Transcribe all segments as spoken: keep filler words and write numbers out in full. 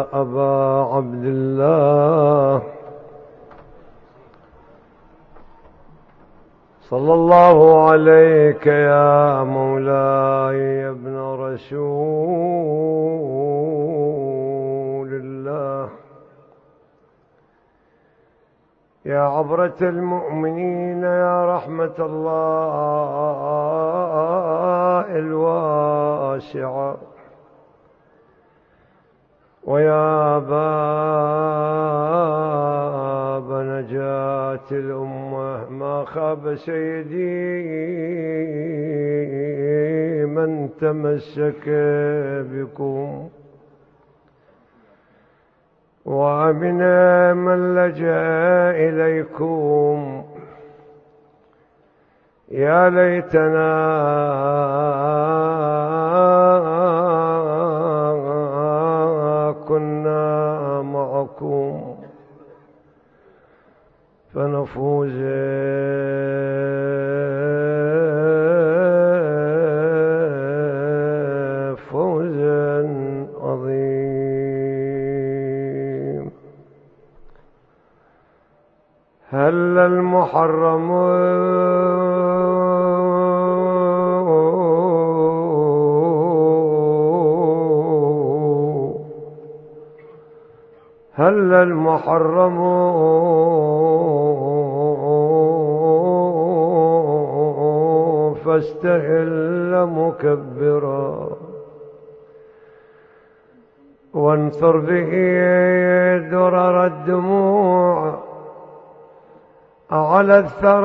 أبا عبد الله صلى الله عليك يا مولاي يا ابن رسول الله، يا عبرة المؤمنين، يا رحمة الله الواسعة، ويا باب نجاة الأمة. ما خاب سيدي من تمسك بكم، وأمن من لجأ إليكم. يا ليتنا كنا معكم فنفوز فوزا عظيم. هل المحرم هل المحرم فاستهل مكبرا، وانثر به درر الدموع على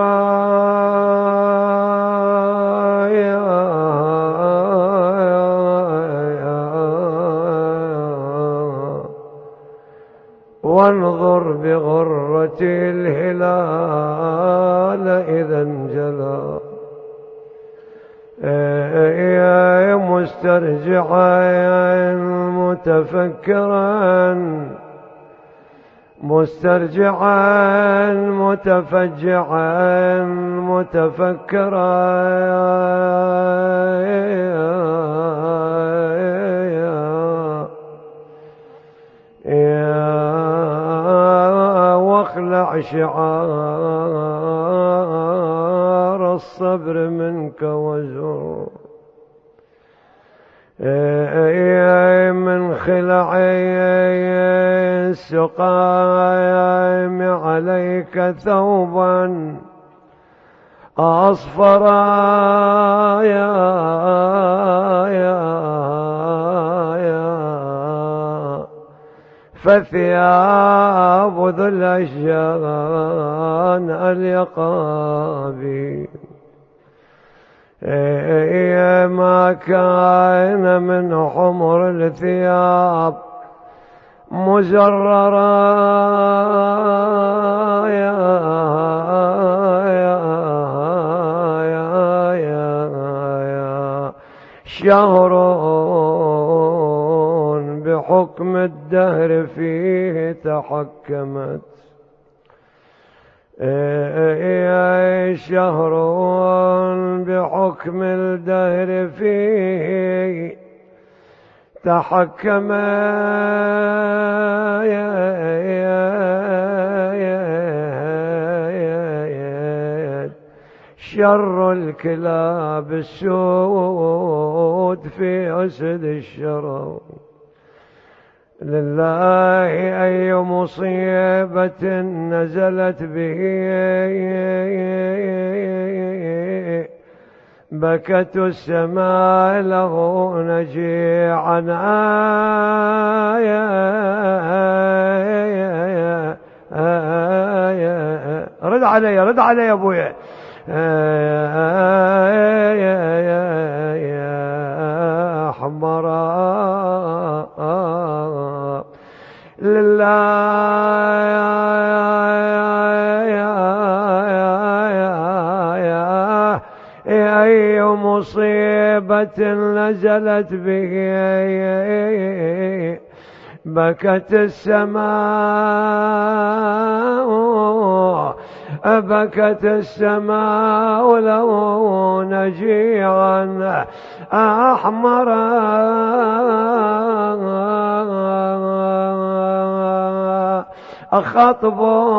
الثرايا، وانظر بغرة الهلال إذا انجلى. يا مسترجعا متفكرا، مسترجعا متفجعا متفكرا، واخلع شعار الصبر منك وزر من خلع السقايم عليك ثوبا أصفر، يا يا يا فثياب ذو الأشجان اليقابي. ما كان من حمر الثياب مزررا، يا يا يا يا يا شهر بحكم الدهر فيه تحكمت، يا شهر بحكم الدهر فيه تحكم، يا يا يا شر الكلاب السود في أسد الشرر. لله أي مصيبة نزلت به بكت السماء له نجيعا، آية رد علي رد علي يا أبويا، يا حمراء لله أي مصيبة نزلت به بكت السماء بكت السماء له نجيعا أحمرا خطب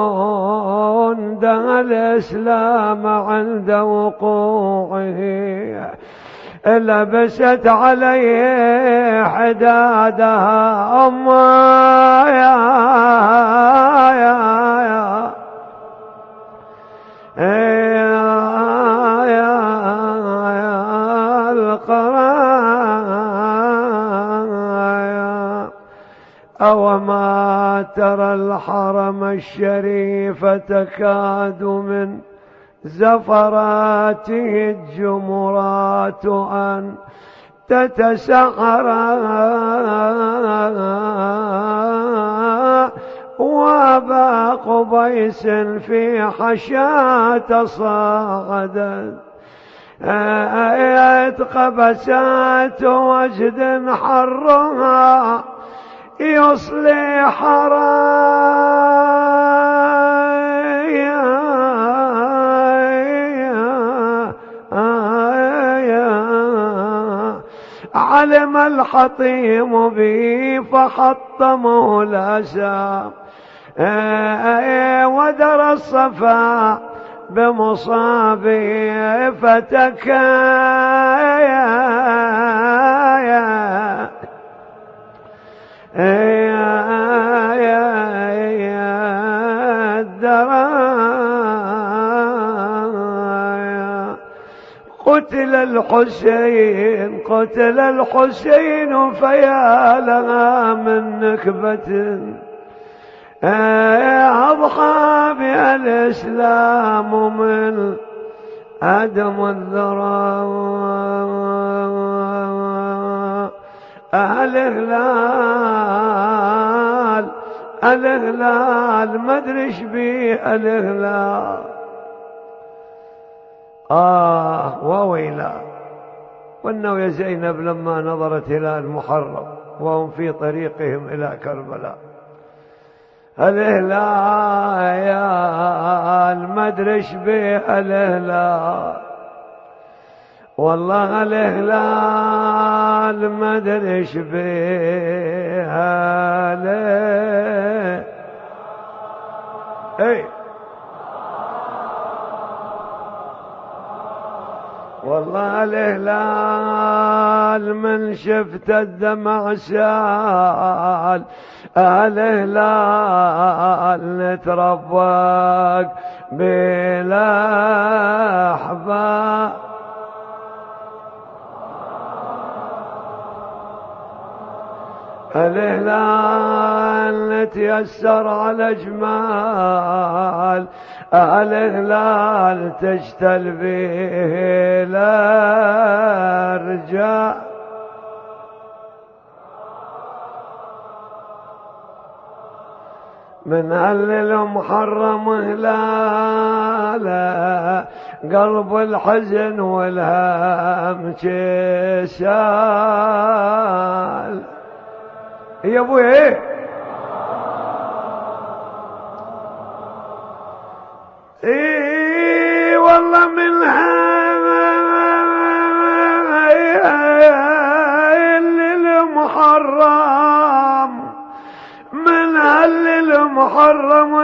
ده الإسلام عند وقوعه لبست عليه حدادها أما يا يا يا يا يا القرايا أو ما ترى الحرم الشريف تكاد من زفراته الجمرات أن تتسعر وأبا قبيس في حشاة صاعدت قبسات وجد حرها يصلي حرايا علم الحطيم به فحطمه الأسى ودر الصفا بمصابه فتكايا قتل الحسين قتل الحسين فيا لها من نكبة أضحى بها الإسلام من أدم الذراء الإهلال الإهلال ما ادري ايش بيه الإهلال. آه وويلا والنو يا زينب لما نظرت هلال محرم وهم في طريقهم إلى كربلاء الهلال ما ادري ايش بيه الهلال والله الهلال ما ادري ايش بيه اي والله الهلال من شفت الدمع سال الهلال نتربك بلا أحباب الهلال نتيسر على جمال الهلال تجتل به لا رجال من هلل محرم هلاله قلب الحزن والهم سال يا ابوي ايه ايه والله من هلل محرم من هلل محرم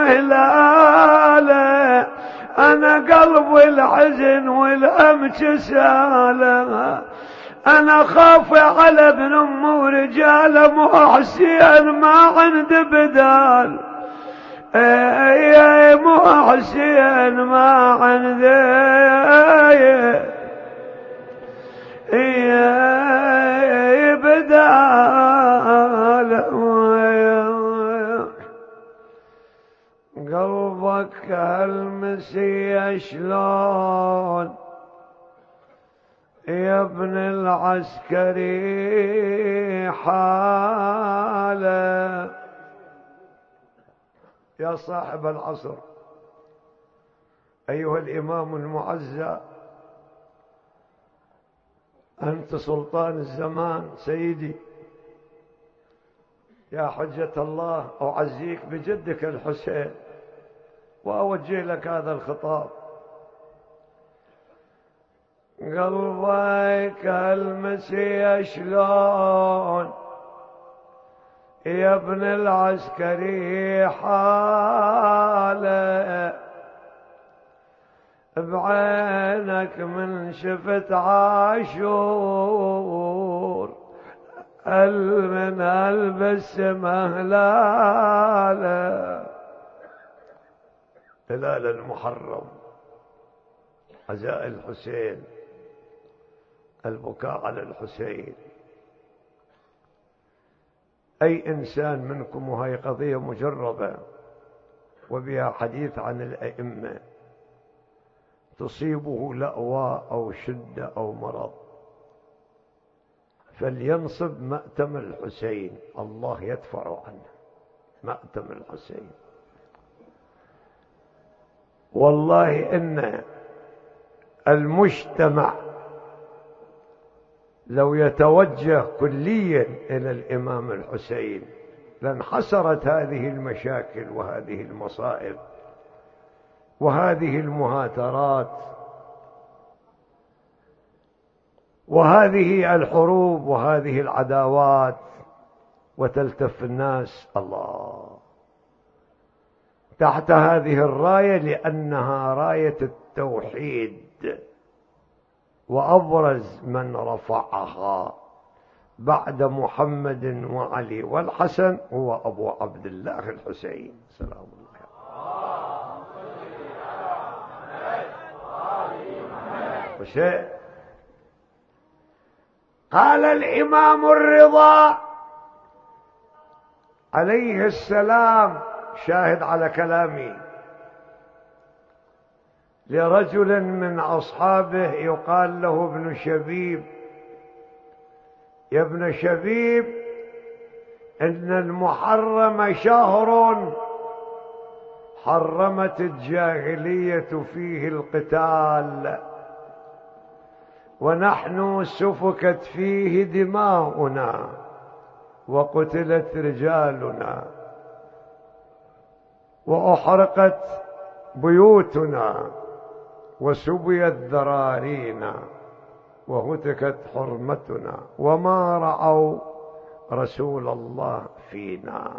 هلاله انا قلب الحزن والامس ساله انا خاف على ابن ام ورجال محسن ما عند بدال يا محسن ما عند يا بدال قلبك هالمسي شلون يا ابن العسكري حاله يا صاحب العصر أيها الإمام المعزى أنت سلطان الزمان سيدي يا حجة الله أعزيك بجدك الحسين وأوجه لك هذا الخطاب قلبك المسيح شلون يا ابن العسكري حاله بعينك من شفت عاشور من البس مهلاله. هلال المحرم، عزاء الحسين، البكاء على الحسين. أي إنسان منكم، وهي قضية مجربة وبها حديث عن الأئمة، تصيبه لأواء أو شدة أو مرض فلينصب مأتم الحسين، الله يدفع عنه مأتم الحسين. والله إن المجتمع لو يتوجه كليا إلى الإمام الحسين لانحصرت هذه المشاكل وهذه المصائب وهذه المهاترات وهذه الحروب وهذه العداوات، وتلتف الناس الله تحت هذه الراية، لأنها راية التوحيد، وأبرز من رفعها بعد محمد وعلي والحسن هو أبو عبد الله الحسين سلام الله عليه. قال الإمام الرضا عليه السلام، شاهد على كلامي، لرجل من أصحابه يقال له ابن شبيب: يا ابن شبيب، إن المحرم شهر حرمت الجاهلية فيه القتال، ونحن سفكت فيه دماؤنا وقتلت رجالنا وأحرقت بيوتنا وسبيت ذرارينا وهتكت حرمتنا، وما رعوا رسول الله فينا.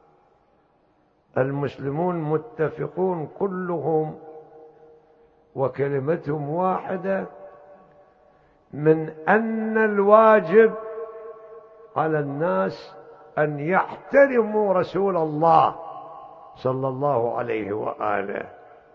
المسلمون متفقون كلهم وكلمتهم واحدة من أن الواجب على الناس أن يحترموا رسول الله صلى الله عليه وآله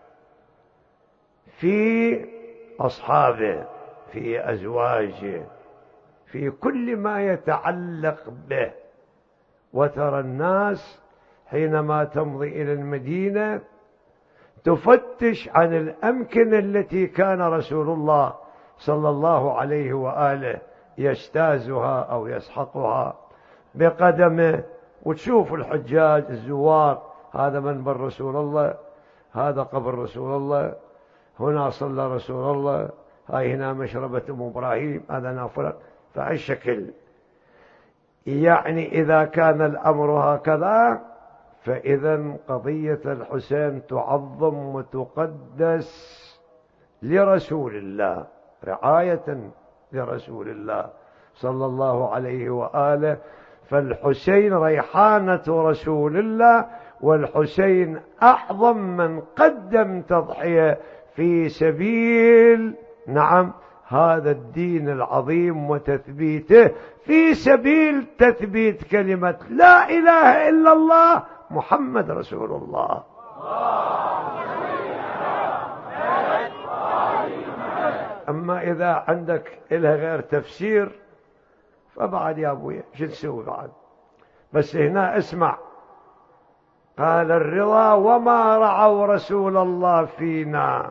في أصحابه، في أزواجه، في كل ما يتعلق به. وترى الناس حينما تمضي إلى المدينة تفتش عن الأمكنة التي كان رسول الله صلى الله عليه وآله يجتازها أو يسحقها بقدمه، وتشوف الحجاج الزوار: هذا منبر رسول الله، هذا قبر رسول الله، هنا صلى رسول الله، هاي هنا مشربة أم إبراهيم، هذا نافلة. فالشكل يعني إذا كان الأمر هكذا فإذا قضية الحسين تعظم وتقدس لرسول الله، رعاية لرسول الله صلى الله عليه وآله. فالحسين ريحانة رسول الله، والحسين أعظم من قدم تضحية في سبيل نعم هذا الدين العظيم وتثبيته، في سبيل تثبيت كلمة لا إله إلا الله محمد رسول الله. أما إذا عندك إلها غير تفسير فبعد يا أبويا شو تسوي بعد؟ بس هنا اسمع، قال الرضا: وما رعوا رسول الله فينا.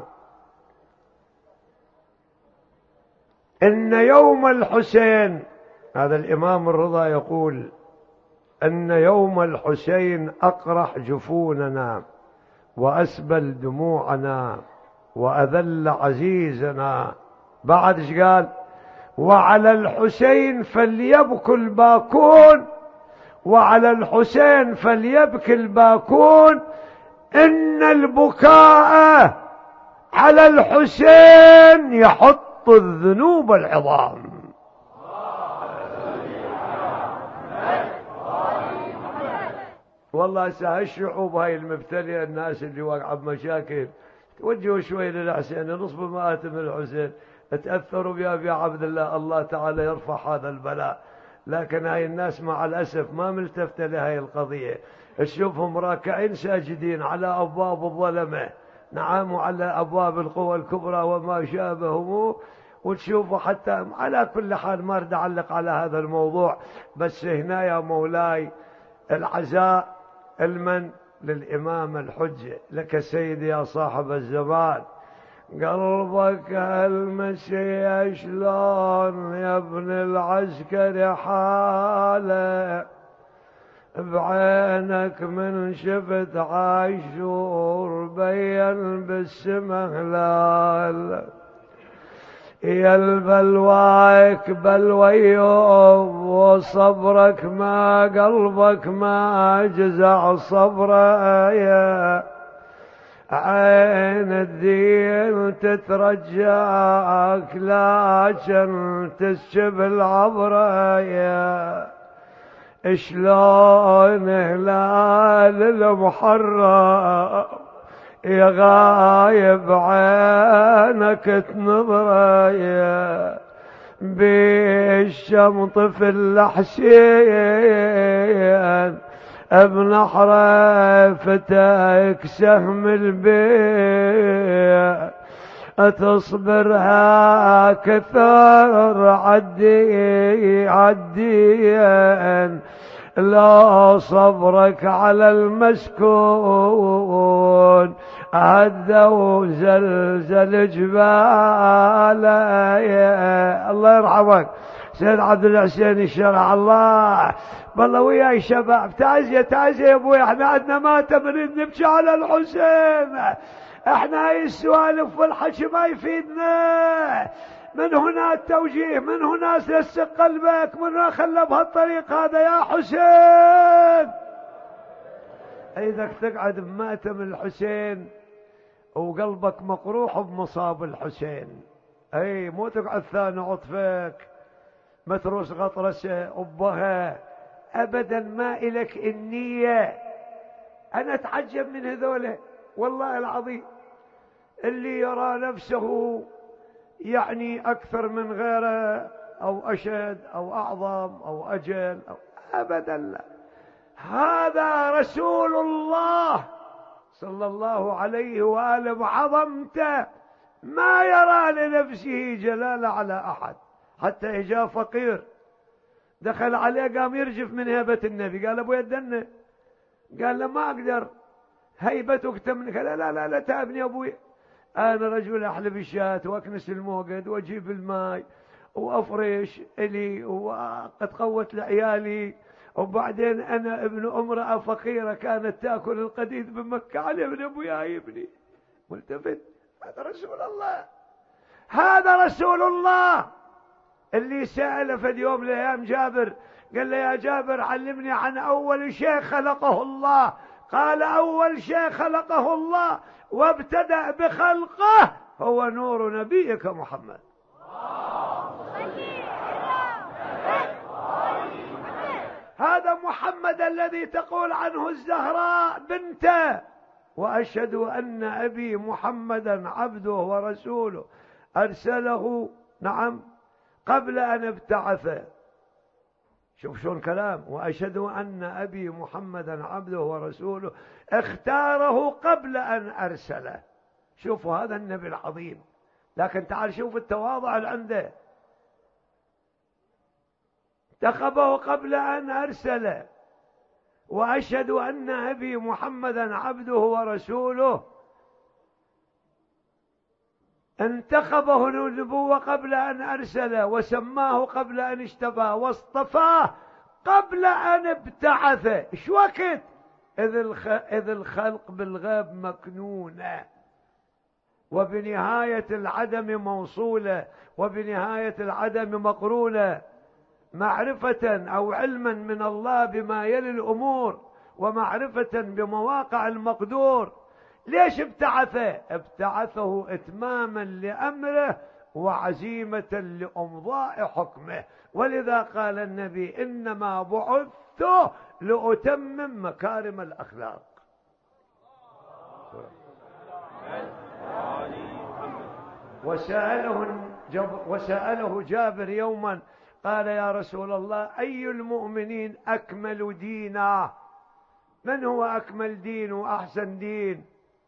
إن يوم الحسين، هذا الإمام الرضا يقول: أن يوم الحسين أقرح جفوننا وأسبل دموعنا وأذل عزيزنا. بعد ايش قال؟ وعلى الحسين فليبكي الباكون، وعلى الحسين فليبكي الباكون، إن البكاء على الحسين يحط الذنوب العظام. والله سهل الشعوب هاي المبتلية، الناس اللي واقعة بمشاكل توجهوا شوي للحسين، نصب مآتم الحسين، تأثروا بأبي عبد الله، الله تعالى يرفع هذا البلاء. لكن هاي الناس مع الأسف ما ملتفتة لهاي القضية، تشوفهم راكعين ساجدين على أبواب الظلمة، نعم، وعلى أبواب القوى الكبرى وما شابههم، وتشوفوا حتى. على كل حال ما اريد أعلق على هذا الموضوع، بس هنا يا مولاي العزاء المن للإمام الحجة، لك سيدي يا صاحب الزمان، قلبك هالمشي شلون يا ابن العسكر حاله، بعينك من شفت عاشور بين بالسما هلال، يا البلواك بلويوب وصبرك ما قلبك ما جزع صبره، يا عين الدين تترجاك لكن تسجب العبره، يا شلون هلال المحرم يا غايب عينك تنظره، يا بالشمط في الحسين بنحر فتاك سهم البيع، تصبرها كثر عدي عديا، لا صبرك على المسكون هدوا زلزل جبال. الله يرحمك سيد عبد الحسين الشرع، الله بالله وياي شباب، تعزيه تعزيه يا ابوي، احنا عندنا ماتم نريد نبكي على الحسين، احنا هاي السوالف والحكي ما يفيدنا. من هنا التوجيه، من هنا سلسق قلبك، من هنا خلى بهالطريق هذا يا حسين. اذا تقعد بماتم الحسين وقلبك مقروح بمصاب الحسين، اي مو تقعد ثاني عطفك متروس غطرسه أبها ابدا، ما الك النية. انا اتعجب من هذولا والله العظيم، اللي يرى نفسه يعني اكثر من غيره او اشد او اعظم او اجل أو ابدا لا. هذا رسول الله صلى الله عليه وآله بعظمته ما يرى لنفسه جلالة على أحد. حتى إجا فقير دخل عليه قام يرجف من هيبة النبي، قال أبو يدنا، قال له ما أقدر هيبتك تمنك، لا لا لا, لا تابني أبوي، أنا رجل أحلب الشاة وأكنس الموقد وأجيب الماء وأفرش إلي وقد قوت لعيالي، وبعدين أنا ابن امرأة فقيرة كانت تأكل القديد بمكة، على ابن أبويا يا ابني. ملتفت، هذا رسول الله، هذا رسول الله اللي سأل في اليوم لأيام جابر، قال له يا جابر علمني عن أول شيء خلقه الله، قال أول شيء خلقه الله وابتدأ بخلقه هو نور نبيك محمد. هذا محمد الذي تقول عنه الزهراء بنته، وأشهد أن أبي محمدا عبده ورسوله أرسله نعم قبل أن ابتعث. شوف شون كلام، وأشهد أن أبي محمدا عبده ورسوله اختاره قبل أن أرسله. شوفوا هذا النبي العظيم، لكن تعال شوف التواضع اللي عنده، انتخبه قبل أن أرسله. وأشهد أن أبي محمدا عبده ورسوله انتخبه النبوة قبل أن أرسله، وسماه قبل أن اشتباه، واصطفاه قبل أن ابتعثه. ايش وقت إذ, الخ... إذ الخلق بالغيب مكنونة، وبنهاية العدم موصولة، وبنهاية العدم مقرونة، معرفة أو علما من الله بما يلي الأمور، ومعرفة بمواقع المقدور. ليش ابتعثه؟ ابتعثه اتماما لأمره وعزيمة لأمضاء حكمه. ولذا قال النبي إنما بعث بعثت لأتمم مكارم الأخلاق. وسأله, وسأله جابر يوما قال يا رسول الله أي المؤمنين أكمل دينا؟ من هو أكمل دين وأحسن دين؟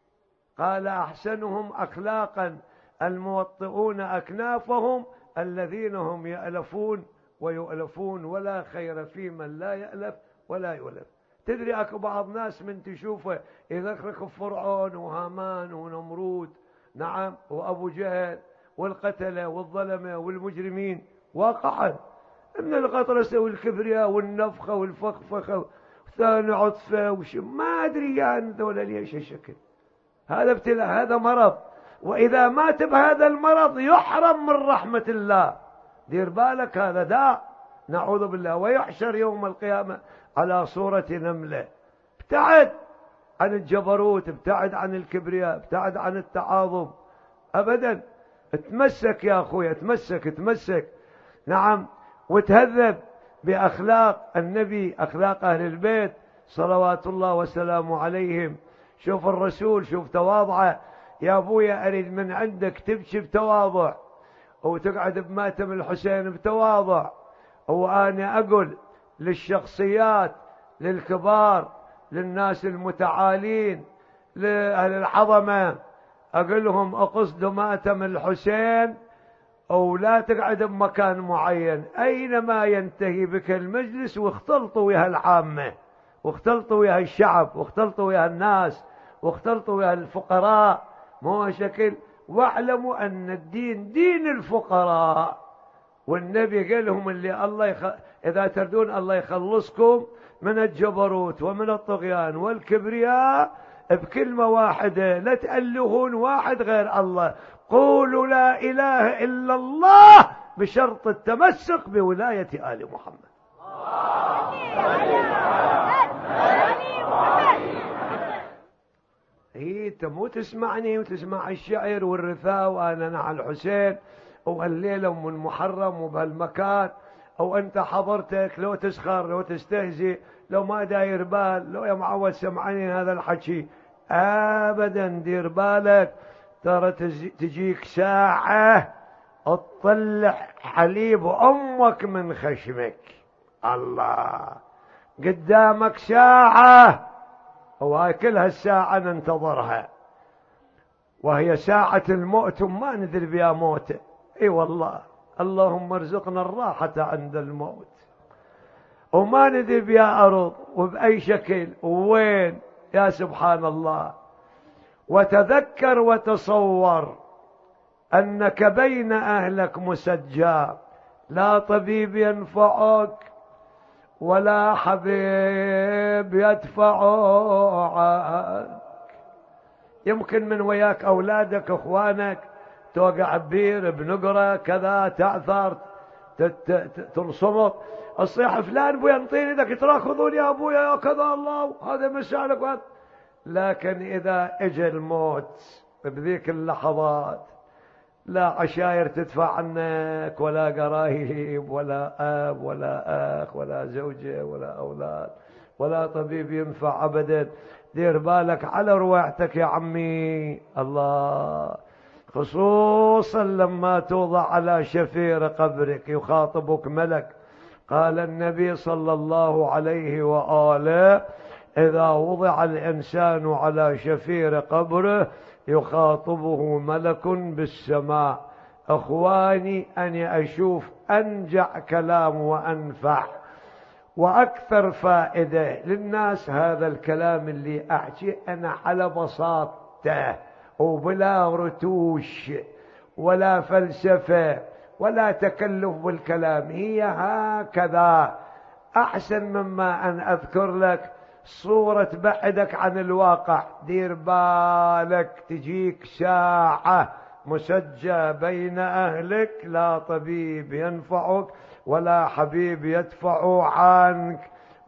قال أحسنهم أخلاقا الموطئون أكنافهم الذين هم يألفون ويؤلفون ولا خير في من لا يألف ولا يؤلف. تدري أكو بعض ناس من تشوفه يذكرك فرعون وهامان ونمرود، نعم، وأبو جهل والقتلة والظلمة والمجرمين، واقعا من الغطرسة والكبرياء والنفخة والفخفخة ثاني عطفة وش ما أدري يعني ذولا ليش الشكل. هذا ابتلاء، هذا مرض، وإذا مات بهذا المرض يحرم من رحمة الله. دير بالك، هذا داء نعوذ بالله. ويحشر يوم القيامة على صورة نملة. ابتعد عن الجبروت، ابتعد عن الكبرياء، ابتعد عن التعاظم أبدا. اتمسك يا أخوي، اتمسك اتمسك، نعم، وتهذب بأخلاق النبي، أخلاق أهل البيت صلوات الله وسلامه عليهم. شوف الرسول، شوف تواضعه. يا أبويا أريد من عندك تبكي بتواضع وتقعد بماتم الحسين بتواضع. وأنا أقول للشخصيات، للكبار، للناس المتعالين، لأهل العظمة، أقول لهم أقصدوا ماتم الحسين أو لا تقعد بمكان معين، أينما ينتهي بك المجلس واختلطوا ويا العامة، واختلطوا ويا الشعب، واختلطوا ويا الناس، واختلطوا ويا الفقراء، مو شكل. واعلموا أن الدين دين الفقراء. والنبي قال لهم اللي الله يخ... إذا تردون الله يخلصكم من الجبروت ومن الطغيان والكبرياء بكلمة واحدة، لا تألهون واحد غير الله، قولوا لا إله إلا الله بشرط التمسك بولاية آل محمد. هي انت مو تسمعني وتسمع الشعر والرثاء وأنا مع الحسين والليلة من محرم وبهالمكان، أو أنت حضرتك لو تسخر لو تستهزئ لو ما داير بال لو يا معود سمعني هذا الحكي أبدا. دير بالك، ترى تجيك ساعة تطلع حليب أمك من خشمك. الله، قدامك ساعة، وهاي كل هالساعة ننتظرها، وهي ساعة الموت وما ندري بها موت. اي والله، اللهم ارزقنا الراحة عند الموت، وما ندري بها أرض وبأي شكل ووين. يا سبحان الله. وتذكر وتصور أنك بين أهلك مسجى، لا طبيب ينفعك ولا حبيب يدفع عنك. يمكن من وياك أولادك أخوانك توقع بير بنقرة كذا تعثر تنصمت الصيحة فلان بويا انطيني ذاك تراخذون يا أبويا يا كذا الله هذا مسالك. لكن إذا اجى الموت بذيك اللحظات لا عشاير تدفع عنك ولا قرايب ولا أب ولا أخ ولا زوجة ولا أولاد ولا طبيب ينفع أبدا. دير بالك على رواحتك يا عمي. الله، خصوصا لما توضع على شفير قبرك يخاطبك ملك. قال النبي صلى الله عليه وآله إذا وضع الإنسان على شفير قبره يخاطبه ملك بالسماء. أخواني، أني أشوف أنجع كلام وأنفع وأكثر فائدة للناس هذا الكلام اللي أحكي أنا على بساطته وبلا رتوش ولا فلسفة ولا تكلف بالكلام، هي هكذا أحسن مما أن أذكر لك صورة بعدك عن الواقع. دير بالك تجيك ساعة مسجى بين أهلك لا طبيب ينفعك ولا حبيب يدفع عنك،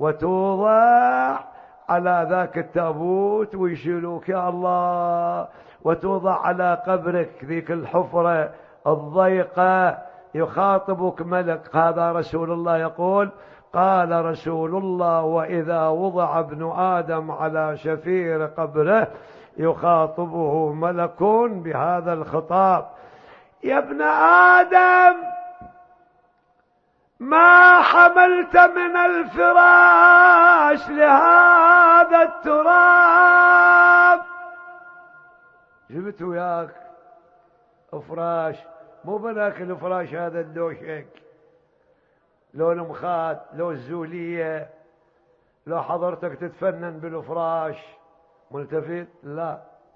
وتوضع على ذاك التابوت ويشيلوك يا الله، وتوضع على قبرك ذيك الحفرة الضيقة يخاطبك ملك. هذا رسول الله يقول قال رسول الله: وإذا وضع ابن آدم على شفير قبره يخاطبه ملك بهذا الخطاب: يا ابن آدم، ما حملت من الفراش لهذا التراب؟ جبت وياك فراش، مو بلاك الفراش هذا الدوشك، لو المخاد، لو الزولية، لو حضرتك تتفنن بالفراش ملتفت، لا،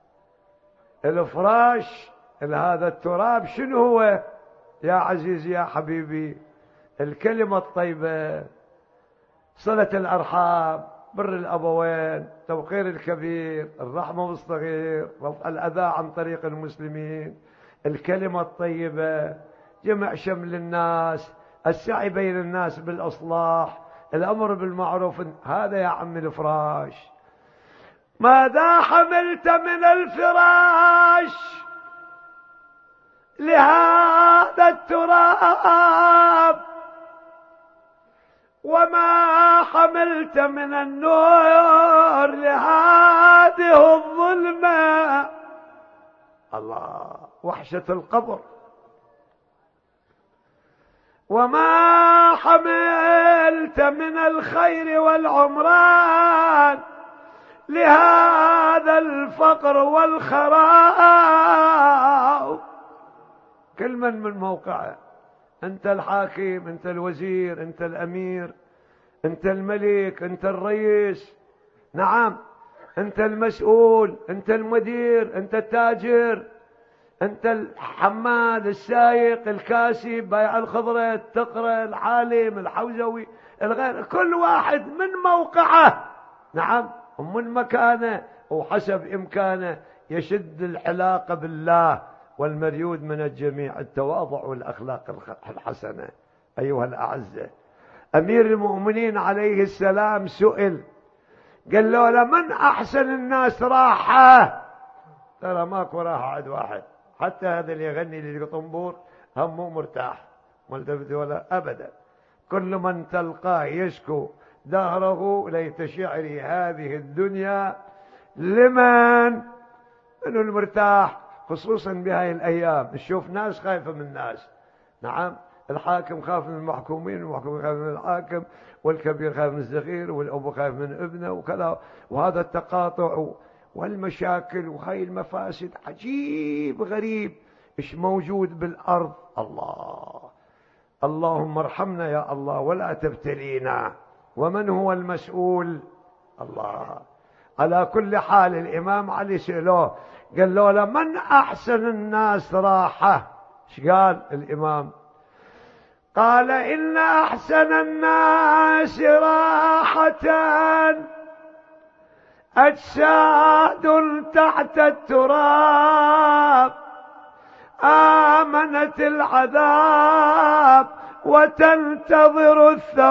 الفراش هذا التراب شنو هو يا عزيزي يا حبيبي؟ الكلمة الطيبة، صلة الأرحام، بر الأبوين، توقير الكبير، الرحمة بالصغير، رفع الأذى عن طريق المسلمين، الكلمة الطيبة، جمع شمل الناس، السعي بين الناس بالإصلاح، الأمر بالمعروف. هذا يا عم الفراش. ماذا حملت من الفراش لهذا التراب؟ وما حملت من النور لهذه الظلمة؟ الله، وحشة القبر. وما حملت من الخير والعمران لهذا الفقر والخراب؟ كل من من موقعه، انت الحاكم، انت الوزير، انت الامير، انت الملك، انت الرئيس، نعم، انت المسؤول، انت المدير، انت التاجر، انت الحماد، السايق، الكاسي، بايع الخضرة، التقرة، العالم، الحوزوي، الغير، كل واحد من موقعه، نعم، ومن مكانه وحسب إمكانه يشد العلاقة بالله، والمريود من الجميع التواضع والأخلاق الحسنة. أيها الأعزة، أمير المؤمنين عليه السلام سئل، قال له: لمن أحسن الناس راحة؟ ترى ماكو راحة عند واحد، حتى هذا اللي يغني للقطنبور هم مو مرتاح، ملتفت ولا أبدا. كل من تلقاه يشكو دهره: ليت شعري هذه الدنيا لمن؟ من المرتاح، خصوصا بهاي الأيام نشوف ناس خايفة من الناس، نعم، الحاكم خاف من المحكومين، والمحكومين خاف من الحاكم، والكبير خاف من الصغير، والأب خاف من ابنه، وكذا، وهذا التقاطع والمشاكل وهاي المفاسد عجيب غريب ايش موجود بالأرض. الله، اللهم ارحمنا يا الله ولا تبتلينا. ومن هو المسؤول؟ الله. على كل حال، الإمام علي سألوه، قال له: لمن أحسن الناس راحة؟ ايش قال الإمام؟ قال: إن أحسن الناس راحة أجساد تحت التراب آمنت العذاب وتنتظر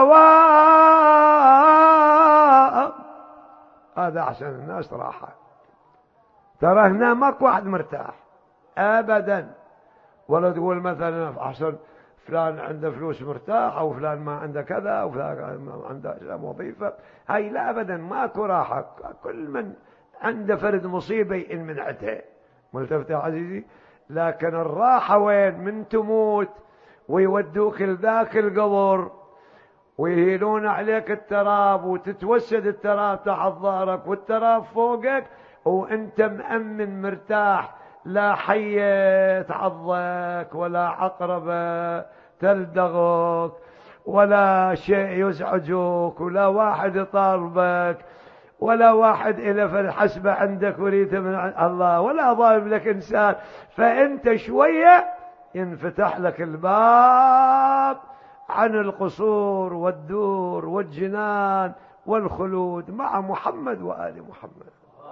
الثواب. هذا أحسن الناس راحة. ترى هنا ماكو واحد مرتاح أبدا، ولا تقول مثلا أحسن فلان عنده فلوس مرتاح، أو فلان ما عنده كذا، أو فلان ما عنده وظيفة. هاي لا أبدا، ماكو راحة. كل من عنده فرد مصيبة يئن من عدها، ملتفت يا عزيزي. لكن الراحة وين؟ من تموت ويودوك لذاك القبر ويهيلون عليك التراب، وتتوسد التراب تحت ظهرك والتراب فوقك، وانت مأمن مرتاح، لا حية تعضك، ولا عقربة تلدغك، ولا شيء يزعجك، ولا واحد يطالبك، ولا واحد إلى في الحسبة عندك وريته من الله، ولا ظالم لك إنسان. فأنت شوية ينفتح لك الباب عن القصور والدور والجنان والخلود مع محمد وآل محمد.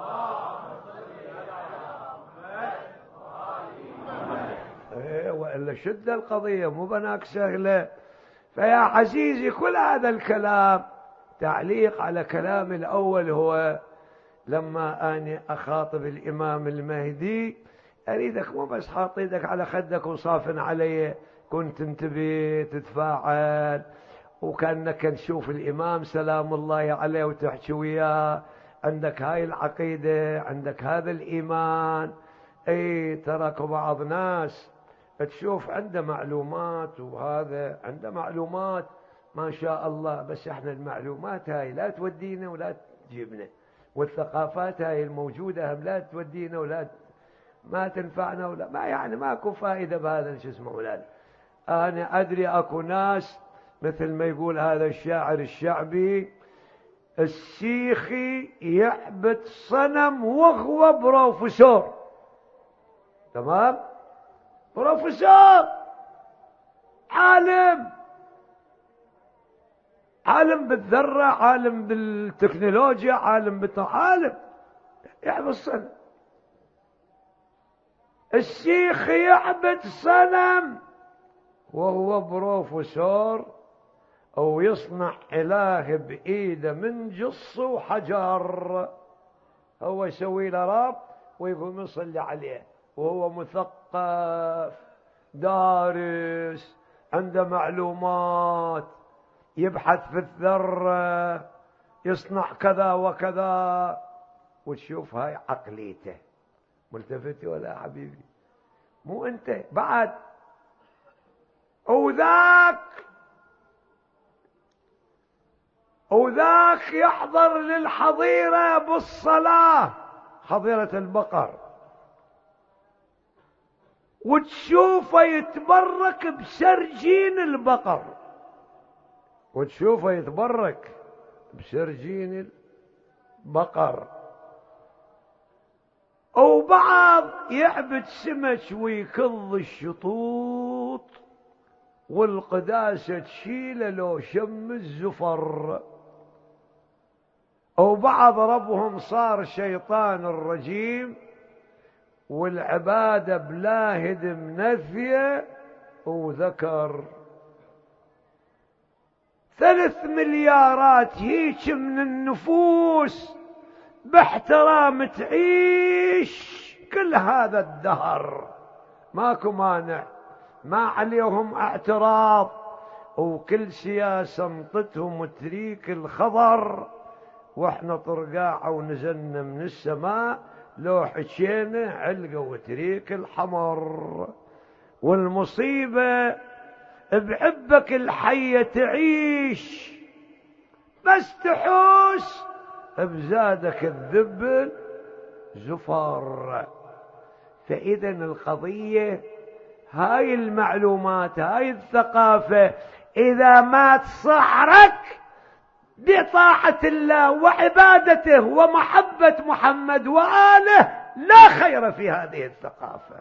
إيه، وإلا شد القضية، مو بناك سهلة. فيا عزيزي، كل هذا الكلام تعليق على كلام الأول، هو لما أنا أخاطب الإمام المهدي أريدك مو بس حاط ايدك على خدك وصافن علي، كنت تنتبه تتفاعل وكأنك نشوف الإمام سلام الله عليه وتحكي وياه، عندك هاي العقيدة، عندك هذا الإيمان. اي تراك بعض ناس تشوف عنده معلومات، وهذا عنده معلومات ما شاء الله، بس احنا المعلومات هاي لا تودينا ولا تجيبنا، والثقافات هاي الموجودة هم لا تودينا ولا ما تنفعنا، ولا ما يعني ماكو فائدة بهذا شو اسمه ولا. انا ادري اكو ناس مثل ما يقول هذا الشاعر الشعبي: الشيخي يعبد صنم وهو بروفيسور. تمام؟ بروفيسور، عالم، عالم بالذرة، عالم بالتكنولوجيا، عالم بالعالم، يعبد الصنم. الشيخ يعبد صنم وهو بروفيسور، أو يصنع إله بإيده من جص وحجر، هو يسوي له راب ويقوم يصلي عليه، وهو مثقف دارس عنده معلومات، يبحث في الذرة، يصنع كذا وكذا، وتشوف هاي عقليته. ملتفتي ولا حبيبي؟ مو أنت بعد. وذاك وذاك يحضر للحظيرة بالصلاة، حظيرة البقر، وتشوفه يتبرك بسرجين البقر، وتشوفه يتبرك بسرجين البقر. وبعض يعبد سمك ويكظ الشطوط، والقداسة تشيله لو شم الزفر. وبعض ربهم صار شيطان الرجيم، والعبادة بلاهد منثية وذكر. ثلاث مليارات هيك من النفوس باحترام تعيش كل هذا الدهر، ماكو مانع، ما عليهم اعتراض، وكل سياسة انطتهم تريك الخضر، واحنا طرقاعة ونزلنا من السماء، لو حكينا علقوا وتريك الحمر. والمصيبة بعبك الحية تعيش، بس تحوس بزادك الذبل زفر. فإذا القضية هاي المعلومات، هاي الثقافة، إذا ما تصحرك بطاعة الله وعبادته ومحبة محمد وآله، لا خير في هذه الثقافة.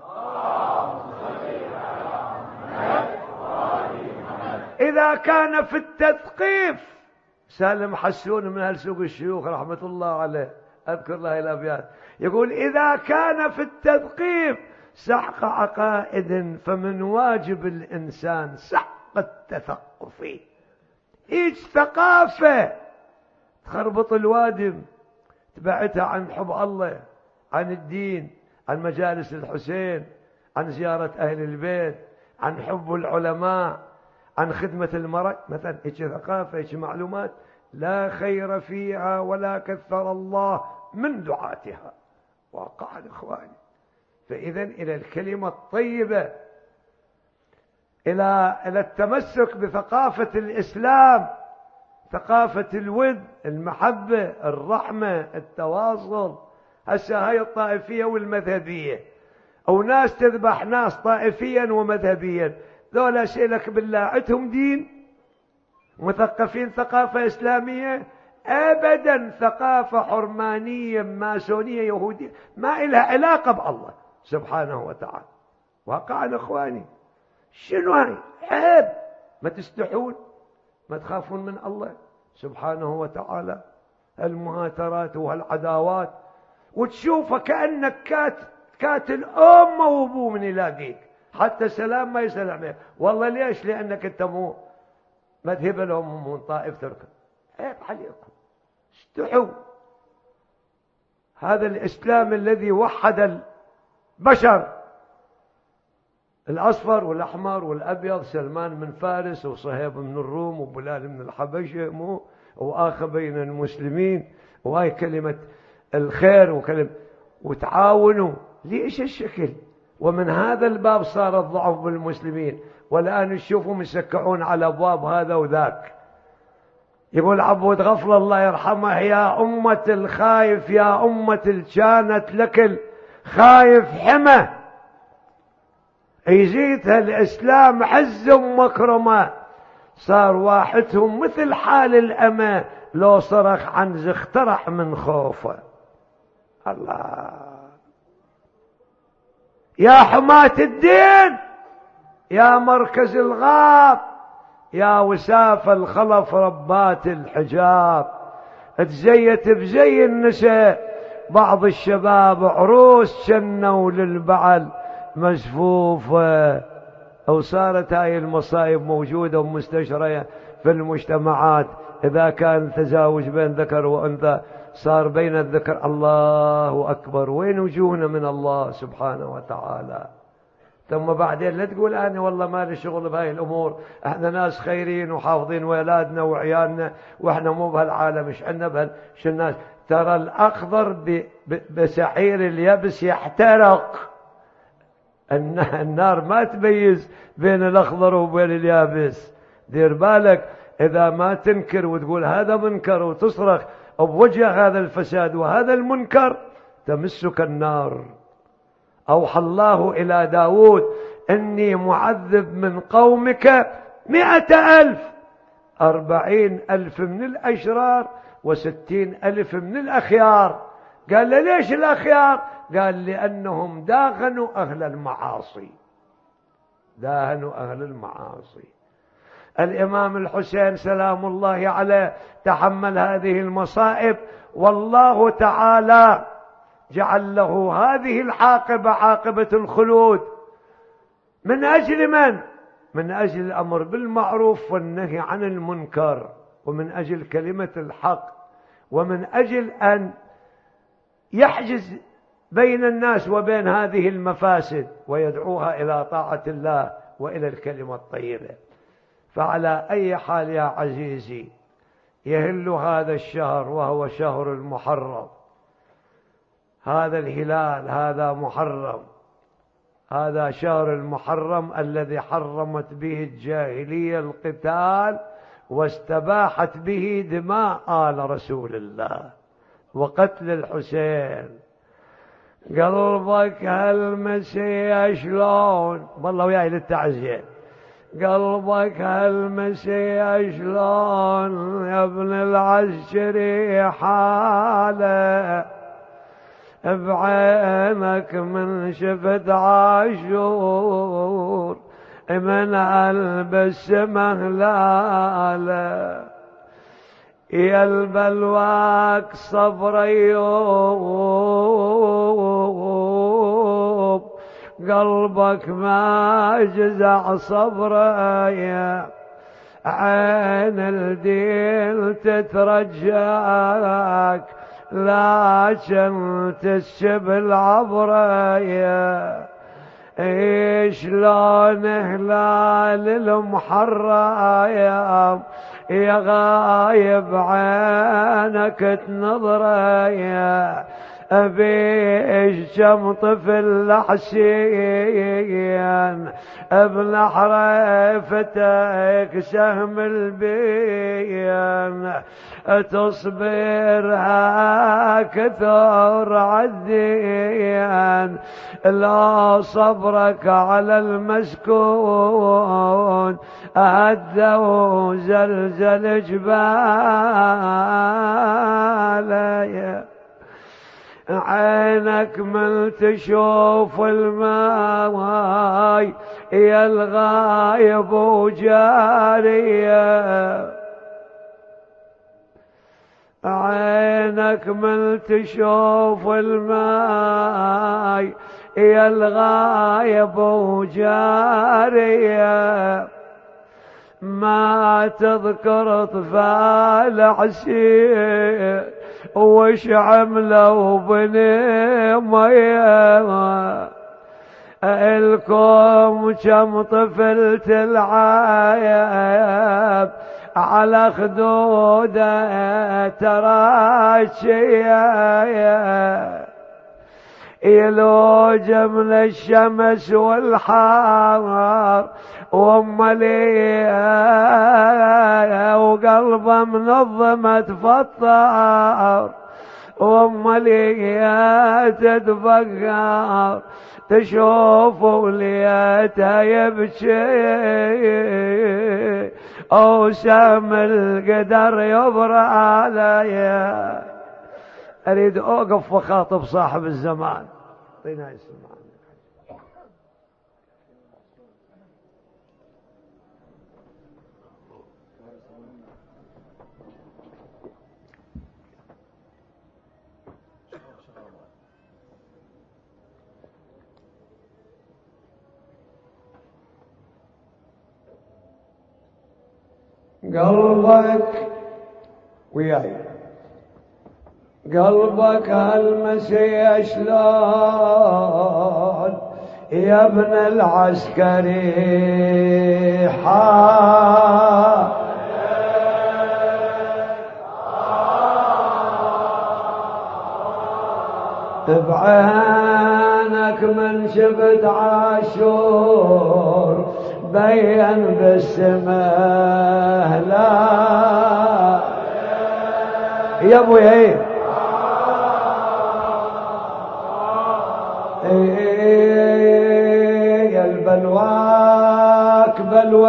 إذا كان في التثقيف، سالم حسون من هالسوق الشيوخ رحمة الله عليه، أذكر له الأبيات، يقول: إذا كان في التثقيف سحق عقائد، فمن واجب الإنسان سحق التثقف. إيش ثقافة تخربط الوادم، تبعتها عن حب الله، عن الدين، عن مجالس الحسين، عن زيارة أهل البيت، عن حب العلماء، عن خدمة المرء. مثلا إيش ثقافة، إيش معلومات لا خير فيها ولا كثر الله من دعاتها. واقعا إخواني، فإذا إلى الكلمة الطيبة، إلى إلى التمسك بثقافة الإسلام، ثقافة الود، المحبة، الرحمة، التواصل. هسه هاي الطائفية والمذهبية، أو ناس تذبح ناس طائفيا ومذهبيا، ذولا شيلك بالله عندهم دين؟ مثقفين ثقافة إسلامية؟ أبدا، ثقافة حرمانية ماسونية يهودية، ما إلها علاقة بالله سبحانه وتعالى. واقعا إخواني، شنو هاي؟ عيب، ما تستحون، ما تخافون من الله سبحانه وتعالى. المهاترات وهالعداوات، وتشوفه كأنك كات كاتل أمه وأبوه من يلاقيك، حتى سلام ما يسلم عليك. والله ليش؟ لأنك أنت مو مذهب لهم من طائفتك. عيب عليكم، استحوا. هذا الإسلام الذي وحد البشر الأصفر والأحمر والأبيض، سلمان من فارس وصهيب من الروم وبلال من الحبشة، مو وآخى بين المسلمين، وهي كلمة الخير وكلمة وتعاونوا. ليش الشكل؟ ومن هذا الباب صار الضعف بالمسلمين، والآن نشوفهم يسكعون على أبواب هذا وذاك. يقول عبود غفل الله يرحمه: يا أمة الخايف، يا أمة كانت لك الخايف حمى، يزيدها الإسلام عز ومكرمة، صار واحدهم مثل حال الأمة، لو صرخ عنز اخترح من خوفه. الله، يا حماة الدين، يا مركز الغاب، يا وساف الخلف ربات الحجاب، تزيت بزي النساء بعض الشباب، عروس شنوا للبعل مزفوفة. أو صارت هاي المصائب موجودة ومستشرية في المجتمعات. إذا كان تزاوج بين ذكر وأنثى صار بين الذكر. الله أكبر، وين وجوهنا من الله سبحانه وتعالى؟ ثم بعدين لا تقول أنا والله ما لي شغل بهاي الأمور، احنا ناس خيرين وحافظين ولادنا وعيالنا، واحنا مو بهالعالم، ايش عندنا بهال شو الناس. ترى الأخضر بسعير اليبس يحترق. النار ما تميز بين الأخضر وبين اليابس. دير بالك، إذا ما تنكر وتقول هذا منكر وتصرخ بوجه هذا الفساد وهذا المنكر، تمسك النار. أوحى الله إلى داود: إني معذب من قومك مئة ألف، أربعين ألف من الأشرار وستين ألف من الأخيار. قال له: ليش الأخيار؟ قال: لأنهم داهنوا أهل المعاصي، داهنوا أهل المعاصي. الإمام الحسين سلام الله عليه تحمل هذه المصائب، والله تعالى جعل له هذه العاقبة عاقبة الخلود. من أجل من؟ من أجل الأمر بالمعروف والنهي عن المنكر، ومن أجل كلمة الحق، ومن أجل أن يحجز بين الناس وبين هذه المفاسد، ويدعوها إلى طاعة الله وإلى الكلمة الطيبة. فعلى أي حال يا عزيزي، يهل هذا الشهر وهو شهر المحرم، هذا الهلال، هذا محرم، هذا شهر المحرم الذي حرمت به الجاهلية القتال واستباحت به دماء آل رسول الله وقتل الحسين. قلبك هالمسيح شلون، والله وياي للتعزية، قلبك هالمسيح شلون يا ابن العشري حاله، بعينك من شفت عاشور من ألبس مهلاله، يا البلواك صبر أيوب قلبك ما جزع صبره، يا عين الدين تترجاك لكن تسب العبره، يا ايش لون هلال المحرم يا غايب عينك تنظره، يا أبيش كم طفل حسين ابن حريفتك سهم البين، تصبر هكثر عالدين لا صبرك على المسكون أهدى وزلزل جبال، عينك من تشوف الماي يا الغايب وجارية، عينك من تشوف الماي يا الغايب وجارية، ما تذكر طفال عسير وش عملوا بني ميه، الكم كم طفل تلعب على خدوده تراشيه يلوج من الشمس والحار وامليه وقلبه منظمة فطار وامليه تتفكر تشوف وليته يبكي او سام القدر يبرى عليا. اريد اوقف وخاطب صاحب الزمان. اعطينا يسمع. قلبك وياي قلبك هالمسي شلون يا ابن العسكري حار بعينك من شفت عاشور بين بالسماء لا يا ابويا ايه يا البلواك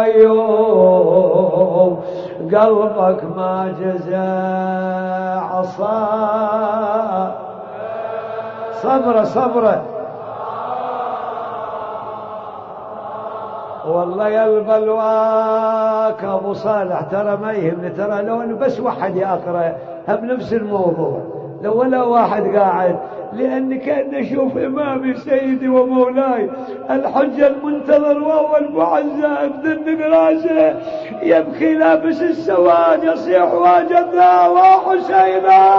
بلويوم قلبك ما جزع عصا صبره صبره والله يا البلواك ابو صالح ترى ما يهمني ترى لو بس واحد يقرا بنفس الموضوع لو ولا واحد قاعد لاني كان اشوف امامي سيدي ومولاي الحجه المنتظر وهو المعزى ابن براسه يبكي لابس السواد يصيح واجدنا وحسينا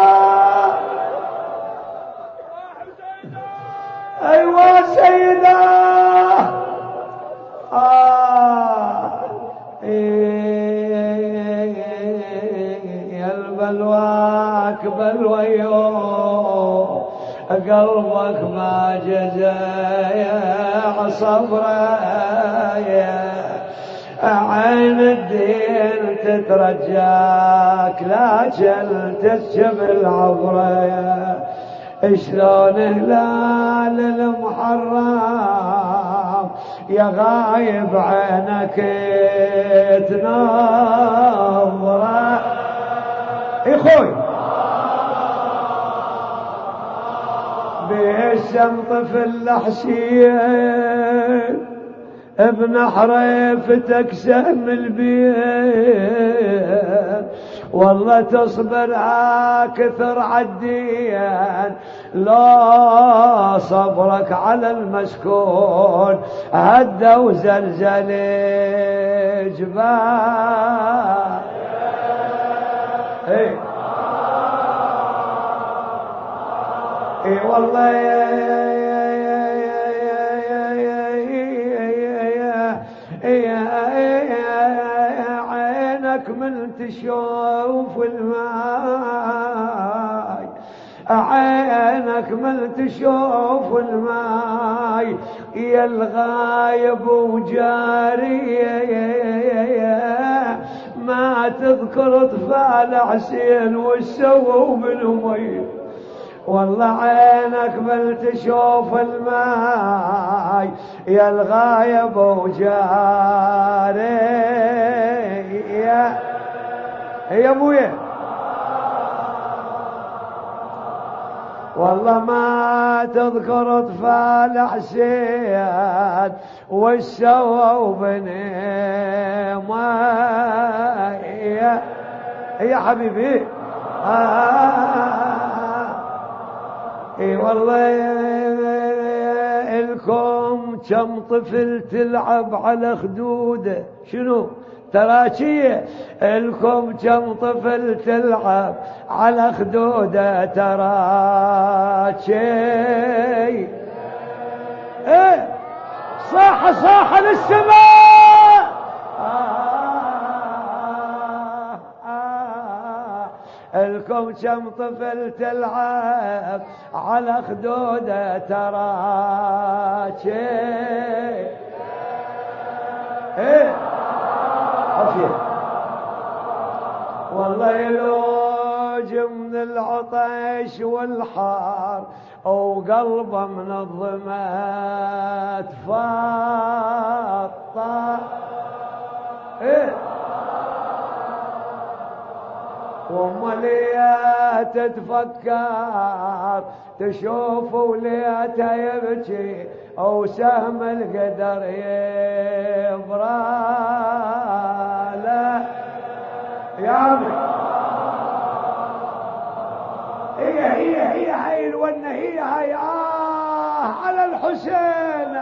ايوا سيدا آه يا البلواك بلويو قلبك ما جزايا صبره عين الدين تترجاك لا جل تسجب العبره شلون هلال المحرم يا غايب عينك تنظره اخوي بالشمط في الحسين ابن حريفتك سهم البيت والله تصبر كثر عالدين لا صبرك على المسكون هدى وزلزل جبال اي اي والله يا عينك من تشوف الماي عينك من تشوف الماي يا الغايب وجاري ما تذكر اطفال حسين وسووا بالمي والله عينك بل تشوف الماي يا الغايب وجاري يا يا ابويا والله ما تذكر اطفال حسين وسووا بني ما يا يا حبيبي آه اي والله الكم كم طفل تلعب على خدوده شنو تراشيه الكم كم طفل تلعب على خدوده تراشي ايه صاح صاح للسماء. آه آه الكم كم طفل تلعب على خدوده تراكي. ايه عافية والله يلوج من العطش والحار وقلبه من الظما تفاطى. ايه ومليا تتفكر تشوف وليته يبكي او سهم القدر يبراله يا عمي. هي هي هي هاي الونه هي هاي آه على الحسين.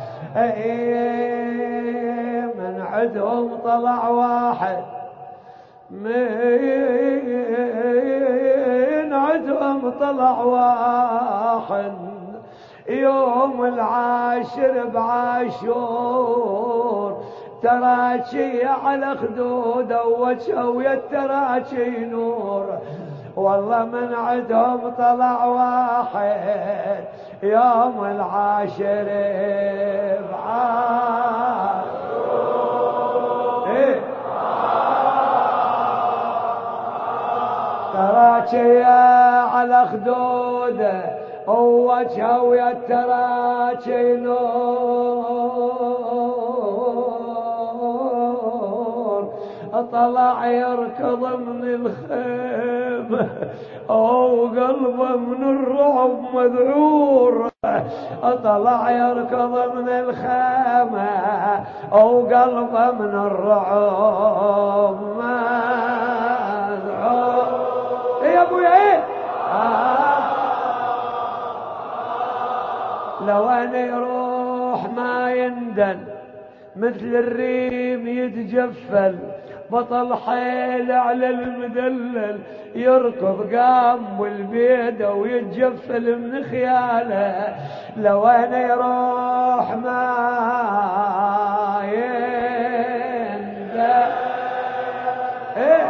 ايه من عدهم طلع واحد من عدهم طلع واحد يوم العاشر بعاشور تراكي على خدوده وجهه التراكي نور. والله من عدهم طلع واحد يوم العاشر بعاشور. ايه تراكي على خدوده ووجهه والتراكي نور. طلع يركض من الخيمة او قلبه من الرعب مذعور. طلع يركض من الخيمة او قلبه من الرعب مذعور. ايه يا ابويا ايه آه. لو انا يروح ما يندل مثل الريم يتجفل بطل حيل على المدلل يركض قام والبيدة ويتجفل من خياله. لو انا يروح ما يندل ايه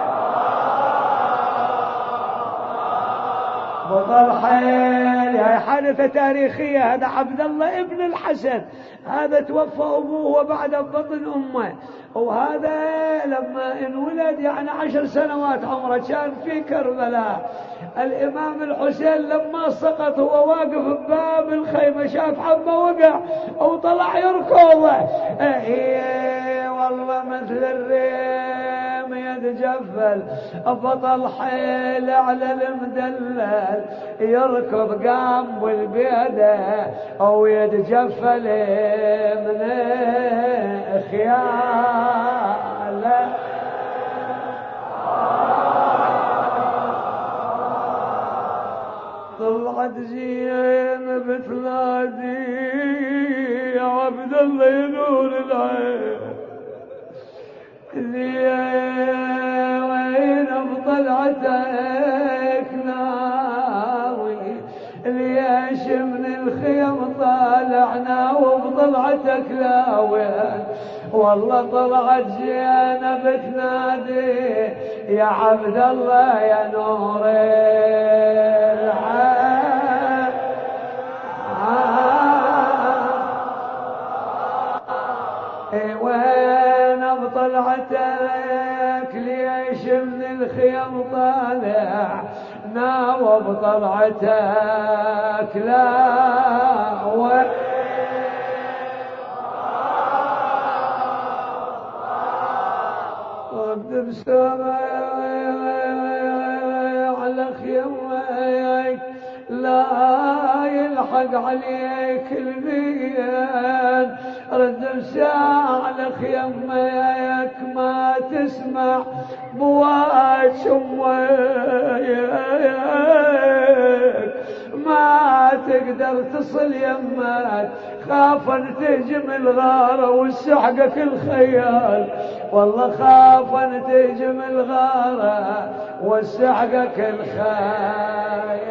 بطل حيل. هاي حادثة تاريخية. هذا عبد الله ابن الحسن هذا توفى أبوه وبعد بطن أمه. وهذا لما انولد يعني عشر سنوات عمره كان في كربلاء. الإمام الحسين لما سقط هو واقف بباب الخيمة شاف حبه وقع وطلع يركض. ايه والله مثل الريم يتجفل بطل حيل على المدلل يركض قام والبيده او يتجفل من خياله. طلعت زينب تنادي يا عبد الله ينور العين وين بطلعتك ناوي ليش من الخيم طالعنا وبطلعتك لاوي. والله طلعت زينب تنادي يا عبد الله يا نور العين وين بطلعتك ليش من الخيم طالع ناوى بطلعتك لا رد بسرعة على خيمك لا يلحق عليك البيان. رد بسرعة على خيمك ما تسمع بواش امك ما تقدر تصل يمك خاف ان تهجم الغارة وسحقك الخيال. والله خاف ان تهجم الغارة وسحقك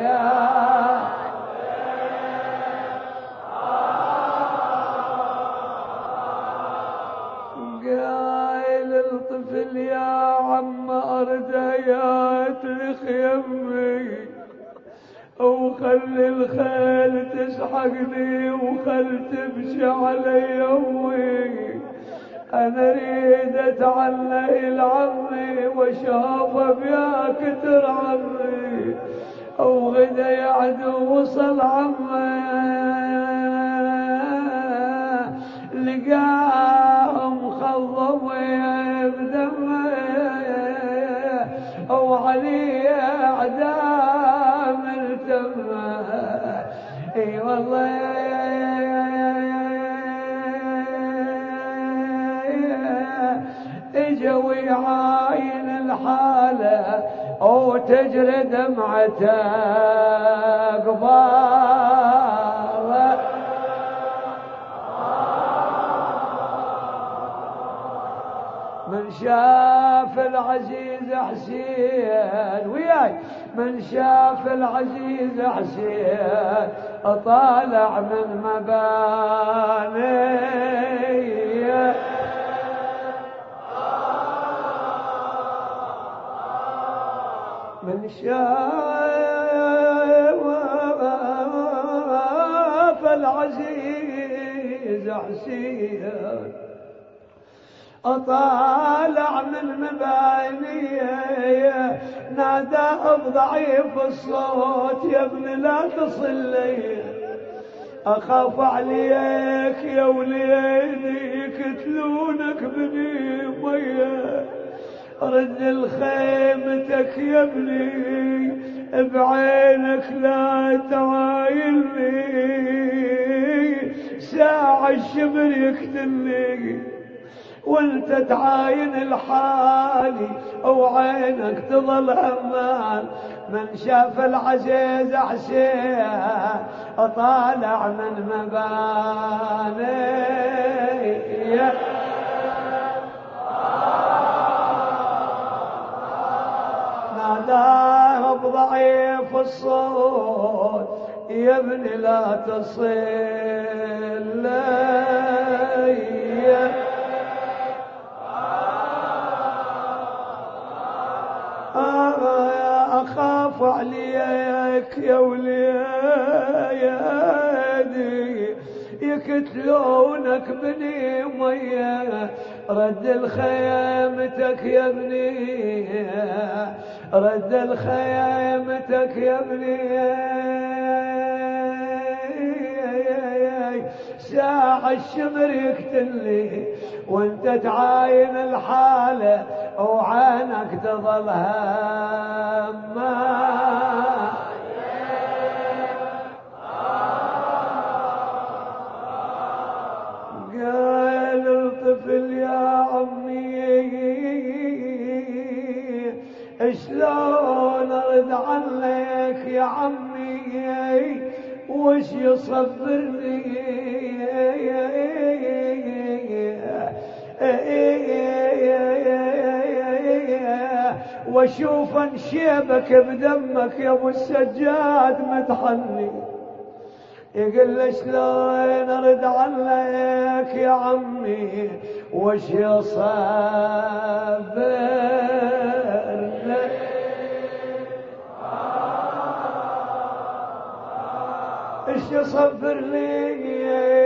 الخيال. خلي الخيل تسحقني وخل تمشي علي أمي، أنا ريد أتعلق لعمي وشافه بيا كتر عمي، أو غدا يعدو وصل عمي لقاهم خضمي بدمي، أو علي أعدام التمه. اي والله اجوي عاين الحالة او تجري دمعته قباله، من شاف العزيز حسين وياي، من شاف العزيز حسين اطالع من مباني، من شاف العزيز حسين اطالع من مباني، نادى بضعيف الصوت يا ابن لا تصل لي، اخاف عليك يا وليدي يقتلونك بني ميه، رد الخيمتك يا ابني بعينك لا تعايلني، ساعة الشمر يقتلني وانت تعاين الحالي او عينك تظل امان، من شاف العزيز حسين اطالع من مباني، ناداه بضعيف الصوت يا ابني لا تصل لي، أخاف عليك يا وليدي يقتلونك بني مية، رد الخيمتك يا ابني، رد الخيمتك يا ابني، ساعة الشمر يقتلني وانت تعاين الحالة وعينك تظل هما، قال الطفل يا عمي شلون ارد عنك يا عمي وش يصبرني، واشوف انشيبك بدمك يا ابو السجاد متحني، يقول له شلون ارد عنك يا عمي وش يصبرني، ايش يصبر لي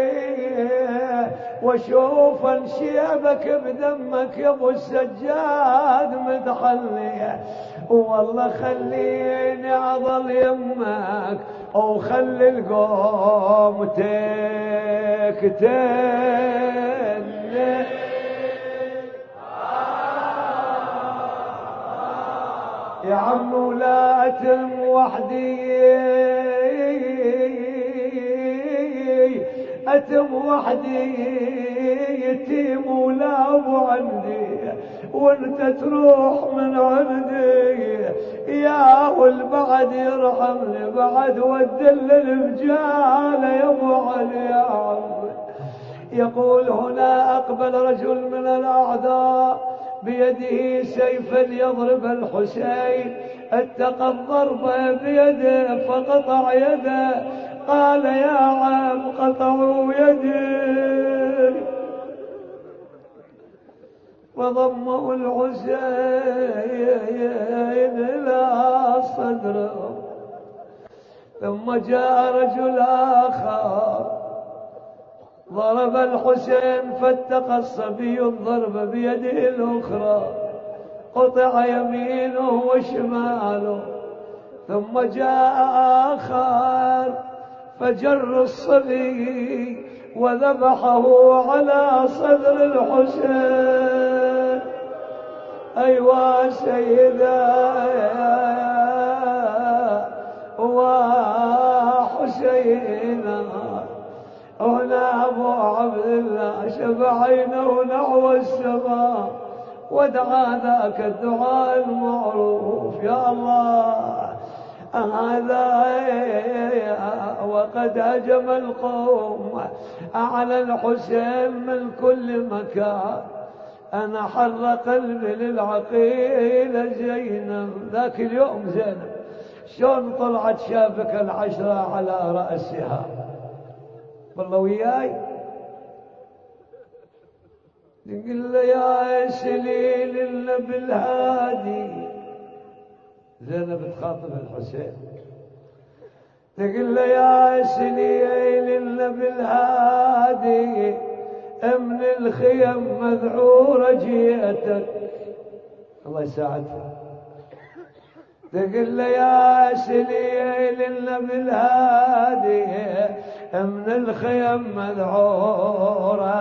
واشوف انشيبك بدمك يا ابو السجاد متحلي، والله خليني اظل يمك او خلي القوم تقتلني، يا عم ولا اتم وحدي اتم وحدي يتيم ولا ابو عندي، وانت تروح من عندي يا والبعد يرحمني بعد ودل الرجال يا ابو علي يا عمي. يقول هنا اقبل رجل من الاعداء بيده سيفا يضرب الحسين، اتقى الضربه بيده فقطع يده، قال يا عم قطعوا يدي، وضموا الحسين إلى صدره، ثم جاء رجل آخر ضرب الحسين فاتقى الصبي الضرب بيده الأخرى قطع يمينه وشماله. ثم جاء آخر فجر الصبي وذبحه على صدر الحسين. أيوا سيدا وحسينا هنا أبو عبد الله شفع عينه نحو السماء ودعا ذاك الدعاء المعروف: يا الله هذا وقد هجم القوم على الحسين من كل مكان. أنا حر قلبي للعقيلة زينب. ذاك اليوم زينب شلون طلعت شافك العشرة على رأسها؟ والله وياي تقول له يا سليل النبي الهادي. زينب تخاطب الحسين تقول له يا سليل النبي الهادي من الخيم مذعورة جيتك. الله يساعدها. تقول له يا سليل النبي الهادي من الخيم مذعورة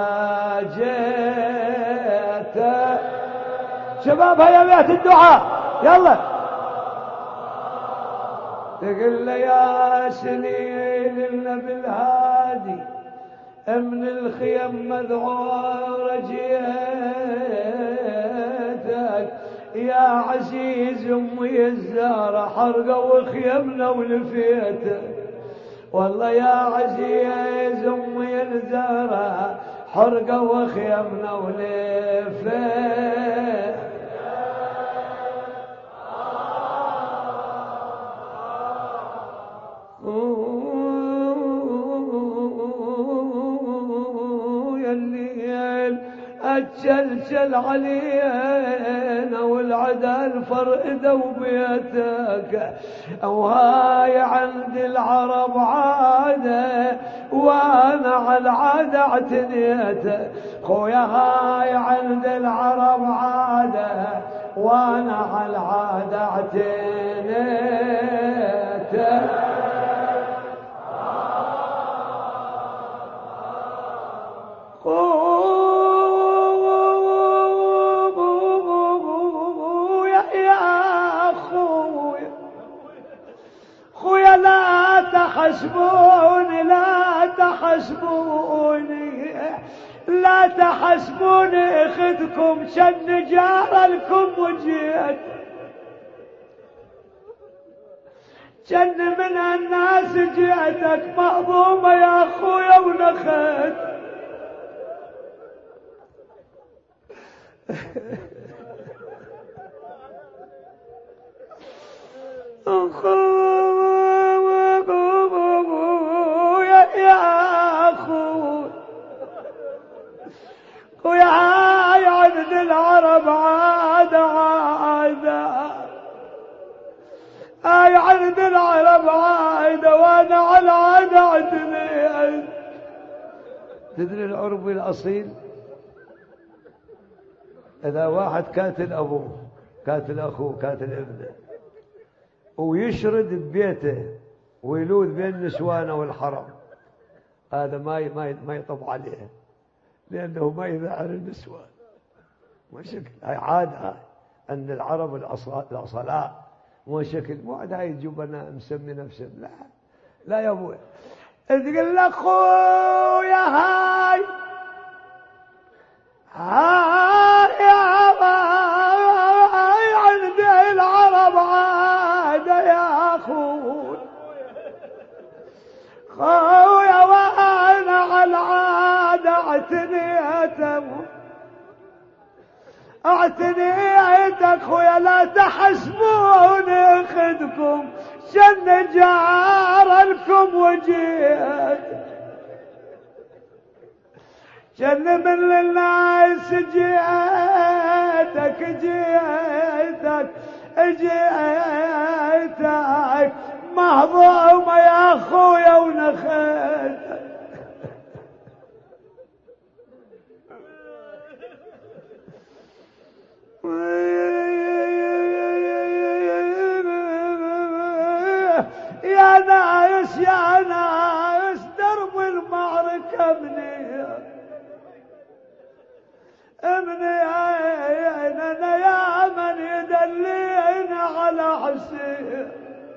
جيتك. شباب هيا بيت الدعاء يلا. تقول له يا سليل النبي الهادي من الخيم مذعورة جيتك يا عزيز أمي الزهرة حرقوا خيمنا ولفيتك. والله يا عزيز أمي الزهرة حرقوا خيمنا ولفيتك. أتشلشل علينا والعدا الفرقدوا بيتك. وهاي عند العرب عادة وانا على العادة اعتنيتك. خويا هاي عند العرب عادة وانا على العادة اعتنيتك. لا تحسبوني لا تحسبوني لا تحسبوني اخذكم شن جار لكم وجيت. شن من الناس جيتك مهضومة يا اخويا ونخت. يا أخوي ويا هاي عند العرب عادة عادة هاي عند العرب عادة وانا على عادة عدني. تدري العربي الأصيل إذا واحد كاتل أبوه كاتل أخوه كاتل ابنه ويشرد ببيته ويلوذ بين نسوانه والحرم، هذا ما ما ما يطب عليه لأنه ما يذعر النسوان. ما شكل هاي عادة هاي أن العرب الأصلاء مو شكل مو عاد هاي الجبناء مسمي نفسه. لا لا يا أبوي تقول لك خويا هاي هاي هاي عند العرب عادة يا أخوي خويا وانا على العادة اعتنيتك اعتنيتك خويا لا تحسبوني اخذكم شن جار لكم وجيت. شن من الناس جيتك جيتك جيتك مهضومة يا يا ناس يا ناس درب المعركة مني مني عيننا يا من يدلينا على حسين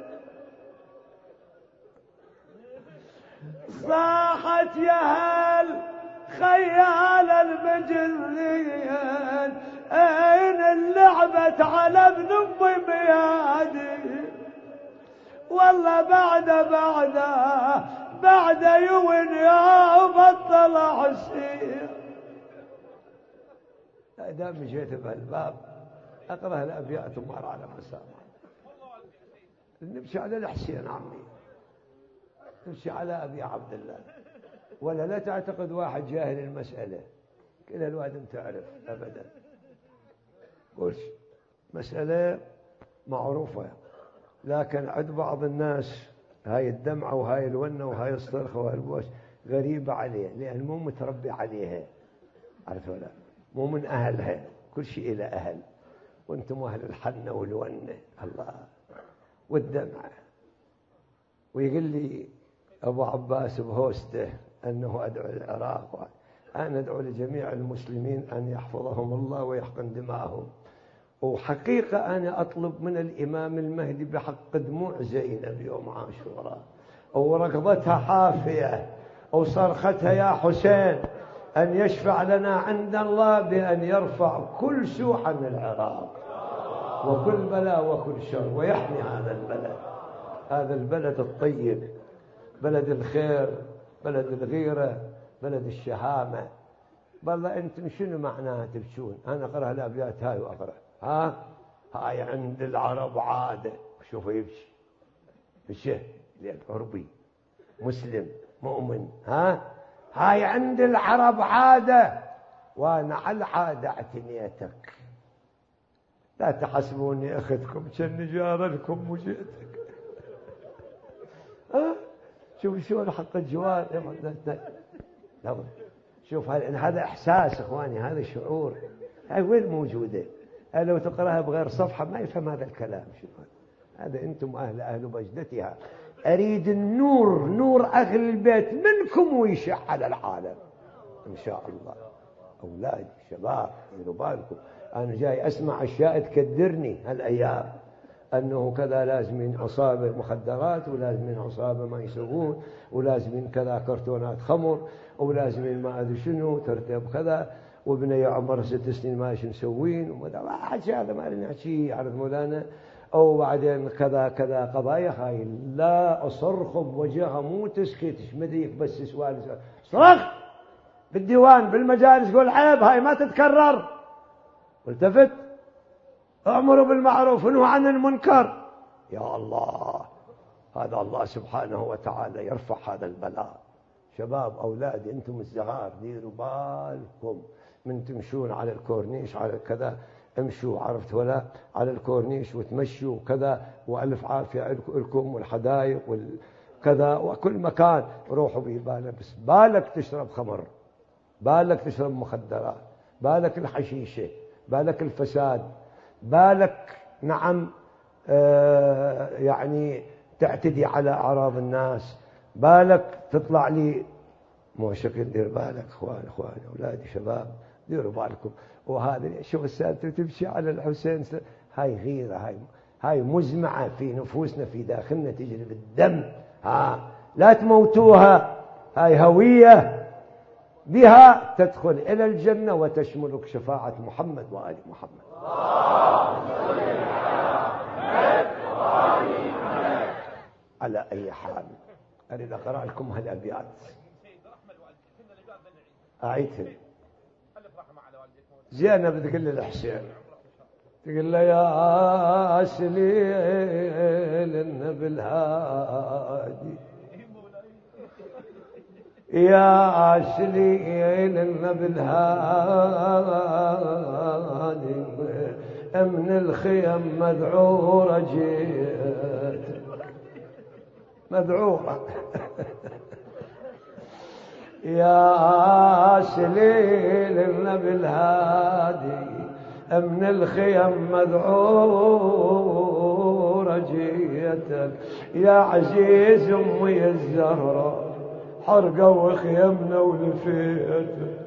صاحت يا هل خيال المجنين اين اللعبة على ابن امي ميادي والله بعد بعد بعد يوم يا بطل حسين. دام مشيت بهالباب اقرا الابيات ومر على مسامع نمشي على الحسين عمي نمشي على ابي عبد الله ولا لا تعتقد واحد جاهل المسألة كل الوقت انت تعرف ابدا. قلت مسألة معروفة لكن عند بعض الناس هاي الدمعة وهاي الونة وهاي الصرخة وهاي البوس غريبة عليه لأن مو متربي عليها عرفت ولا مو من أهلها كل شيء إلى أهل وانتم أهل الحنة والونة الله والدمعة. ويقول لي أبو عباس بهوسته أنه أدعو العراق أنا أدعو لجميع المسلمين أن يحفظهم الله ويحقن دماءهم وحقيقة أنا أطلب من الإمام المهدي بحق دموع زينب يوم عاشوراء وركضتها حافية وصرختها يا حسين أن يشفع لنا عند الله بأن يرفع كل سوء عن العراق وكل بلاء وكل شر ويحمي هذا البلد هذا البلد الطيب بلد الخير بلد الغيرة بلد الشهامة. والله أنتم شنو معناها تبكون؟ أنا أقرأ الأبيات هاي وأقرأ ها هاي عند العرب عادة شوفوا يبكي بشه لأن عربي مسلم مؤمن ها هاي عند العرب عادة وأنا على العادة اعتنيتك لا تحسبوني أخذكم كن جار لكم وجئتك ها شوف شو حق الجوار شوف هذا إحساس إخواني هذا شعور هاي وين موجودة لو تقرأها بغير صفحة ما يفهم هذا الكلام شوف هذا أنتم أهل أهل بجدتها أريد النور نور أهل البيت منكم ويشع على العالم إن شاء الله. أولادي شباب ديروا بالكم أنا جاي أسمع أشياء تكدرني هالأيام أنه كذا لازمين عصابة مخدرات ولازمين عصابة ما يسوون ولازمين كذا كرتونات خمر ولازمين ما أدري شنو ترتب كذا وابني عمر ست سنين ما ايش مسوين وما حكي هذا ما لنا شيء عرض مولانا او بعدين كذا كذا قضايا هاي لا اصرخ بوجهها مو تسكت مديك بس سؤال صرخ بالديوان بالمجالس قول عيب هاي ما تتكرر والتفت امروا بالمعروف ونهوا عن المنكر. يا الله هذا الله سبحانه وتعالى يرفع هذا البلاء. شباب اولادي انتم الصغار ديروا بالكم من تمشون على الكورنيش على كذا امشوا عرفت ولا على الكورنيش وتمشوا كذا والف عافيه لكم والحدايق والكذا وكل مكان روحوا ببالك بس بالك تشرب خمر بالك تشرب مخدرات بالك الحشيشه بالك الفساد بالك نعم آه يعني تعتدي على اعراض الناس بالك تطلع لي مو شكل دير بالك اخوان اخوان اولادي شباب ديروا بالكم. وهذا شوف السالفه تمشي على الحسين هاي غيره هاي هاي مزمعه في نفوسنا في داخلنا تجري بالدم ها لا تموتوها هاي هويه بها تدخل الى الجنه وتشملك شفاعه محمد وال محمد. على اي حال اريد اقرا لكم هالابيات اعيدها. زينب تقول للحسين تقول له يا سليل النبي الهادي يا سليل النبي الهادي من الخيم مذعورة جيت مذعورة يا سليل النبي الهادي من الخيم مذعورة ورجيتك يا عزيز أمي الزهراء حرقة وخيمنا ولفيتك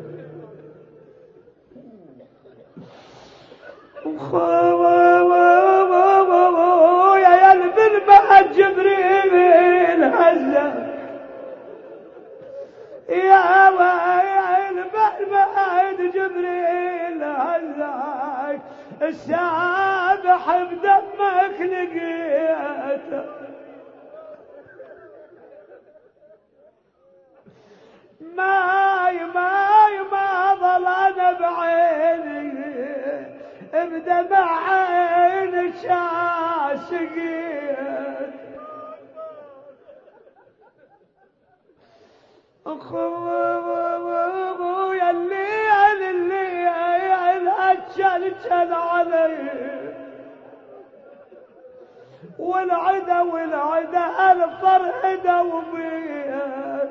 يا البن بعد جبريل هزك يا البن بعد جبريل هزك السابح بدمك لقيته ماي ماي ما ظل انا بعيني بدمع عين شاسقين اخويا الليل الليل اتشلشل علي والعدا والعدا الفرهدة وبيه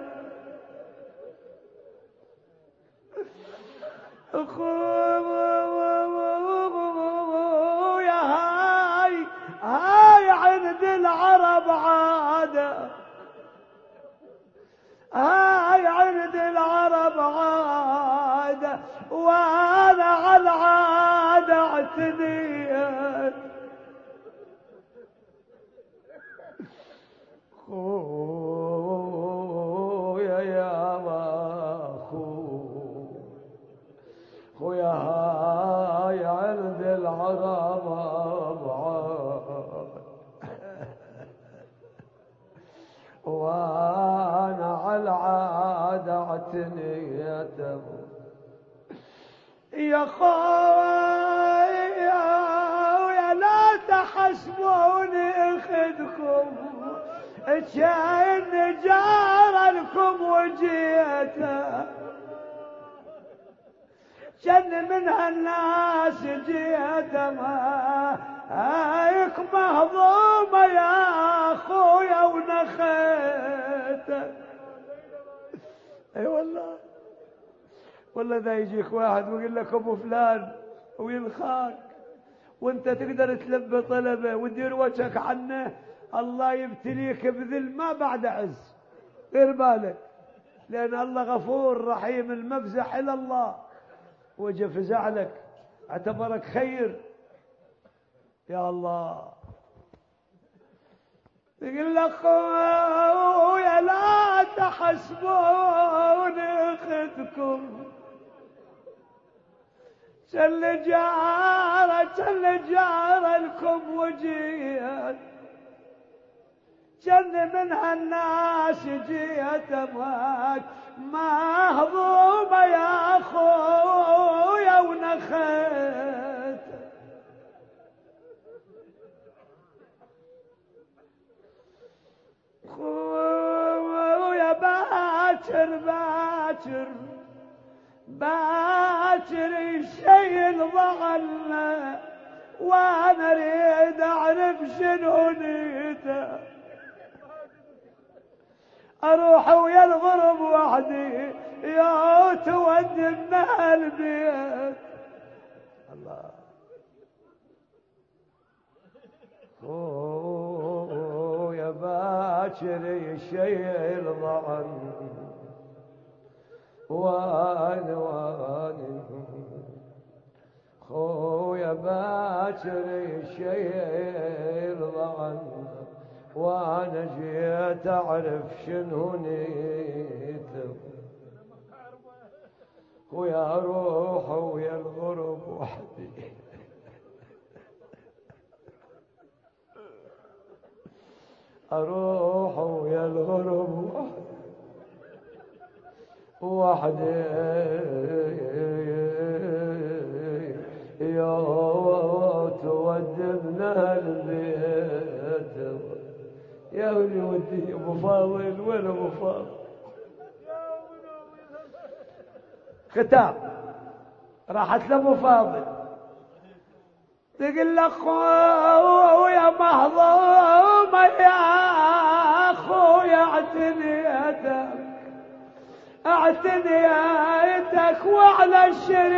اخويا هاي هاي عند العرب عادة هاي عند العرب عادة وانا على العادة اعتديت خويا يا اخو خويا هاي عند العرب عاد وانا على العادة اعتنيت يا خويا ويا لا تحسبوني اخدكم كأن جار لكم وجيته جن من هالناس جيت ما هايك مهضومة يا اخويا ونخيتك اي والله والله ذا يجيك واحد ويقول لك ابو فلان ويلخاك وانت تقدر تلبي طلبه وتدير وجهك عنه الله يبتليك بذل ما بعد عز غير بالك لان الله غفور رحيم المفزح الى الله وجه فزع لك اعتبرك خير يا الله يقول لك خويا لا تحسبوني اخذكم شل جارة شل جارة لكم وجيت جن من هالناس جيت ابغاك مهضومة يا اخويا ونخيت خويا باكر باكر باكر الشيء ضعنا وانا اريد اعرف شنو نيته اروح ويا الغرب وحدي يا تودنا البيت الله اوه يا باكر الشيء ضعن وان وان خويا باكر الشيء ضعن وانا جيت اعرف شنو نيته ويا روح ويا الغرب وحدي اروح ويا الغرب وحدي يا تودبنا البيت يا ولي ودي ابو فاضل وين ابو فاضل ختام راحت لابو فاضل تقول لك خويا مهضومه يا اخويا اعتنيتك اعتنيتك وعلى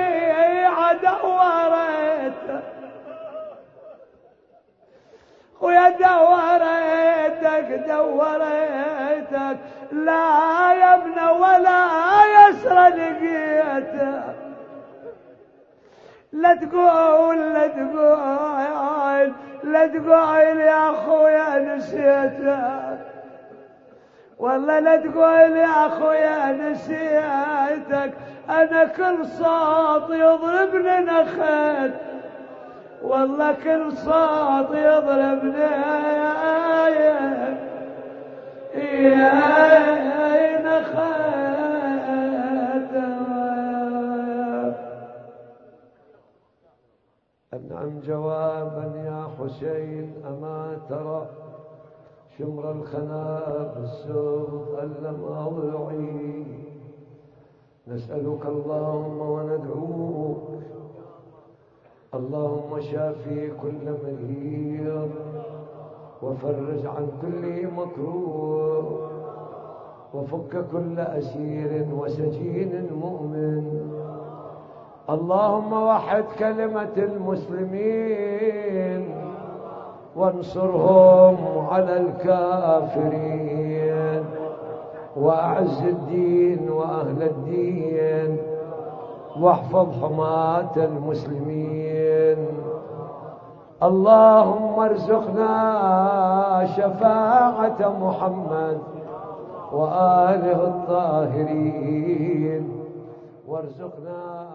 الشريعه دورت خويا اخويا دوريتك دوريتك لا يمنى ولا يسرى لقيتك. لا تقول لا تقول لا تقول يا اخويا نسيتك، والله لا تقول يا اخويا نسيتك. انا كل صوت يضربني نخيت، والله كل صوت يضربني يا نخيت. أنعم جوابا يا حسين أما ترى شمر الخنا بالسوق ألم أضلعي. نسألك اللهم وندعوك اللهم شافي كل مريض وفرج عن كل مكروه وفك كل أسير وسجين مؤمن. اللهم وحد كلمة المسلمين وانصرهم على الكافرين وأعز الدين وأهل الدين واحفظ حماة المسلمين. اللهم ارزقنا شفاعة محمد وآله الطاهرين وارزقنا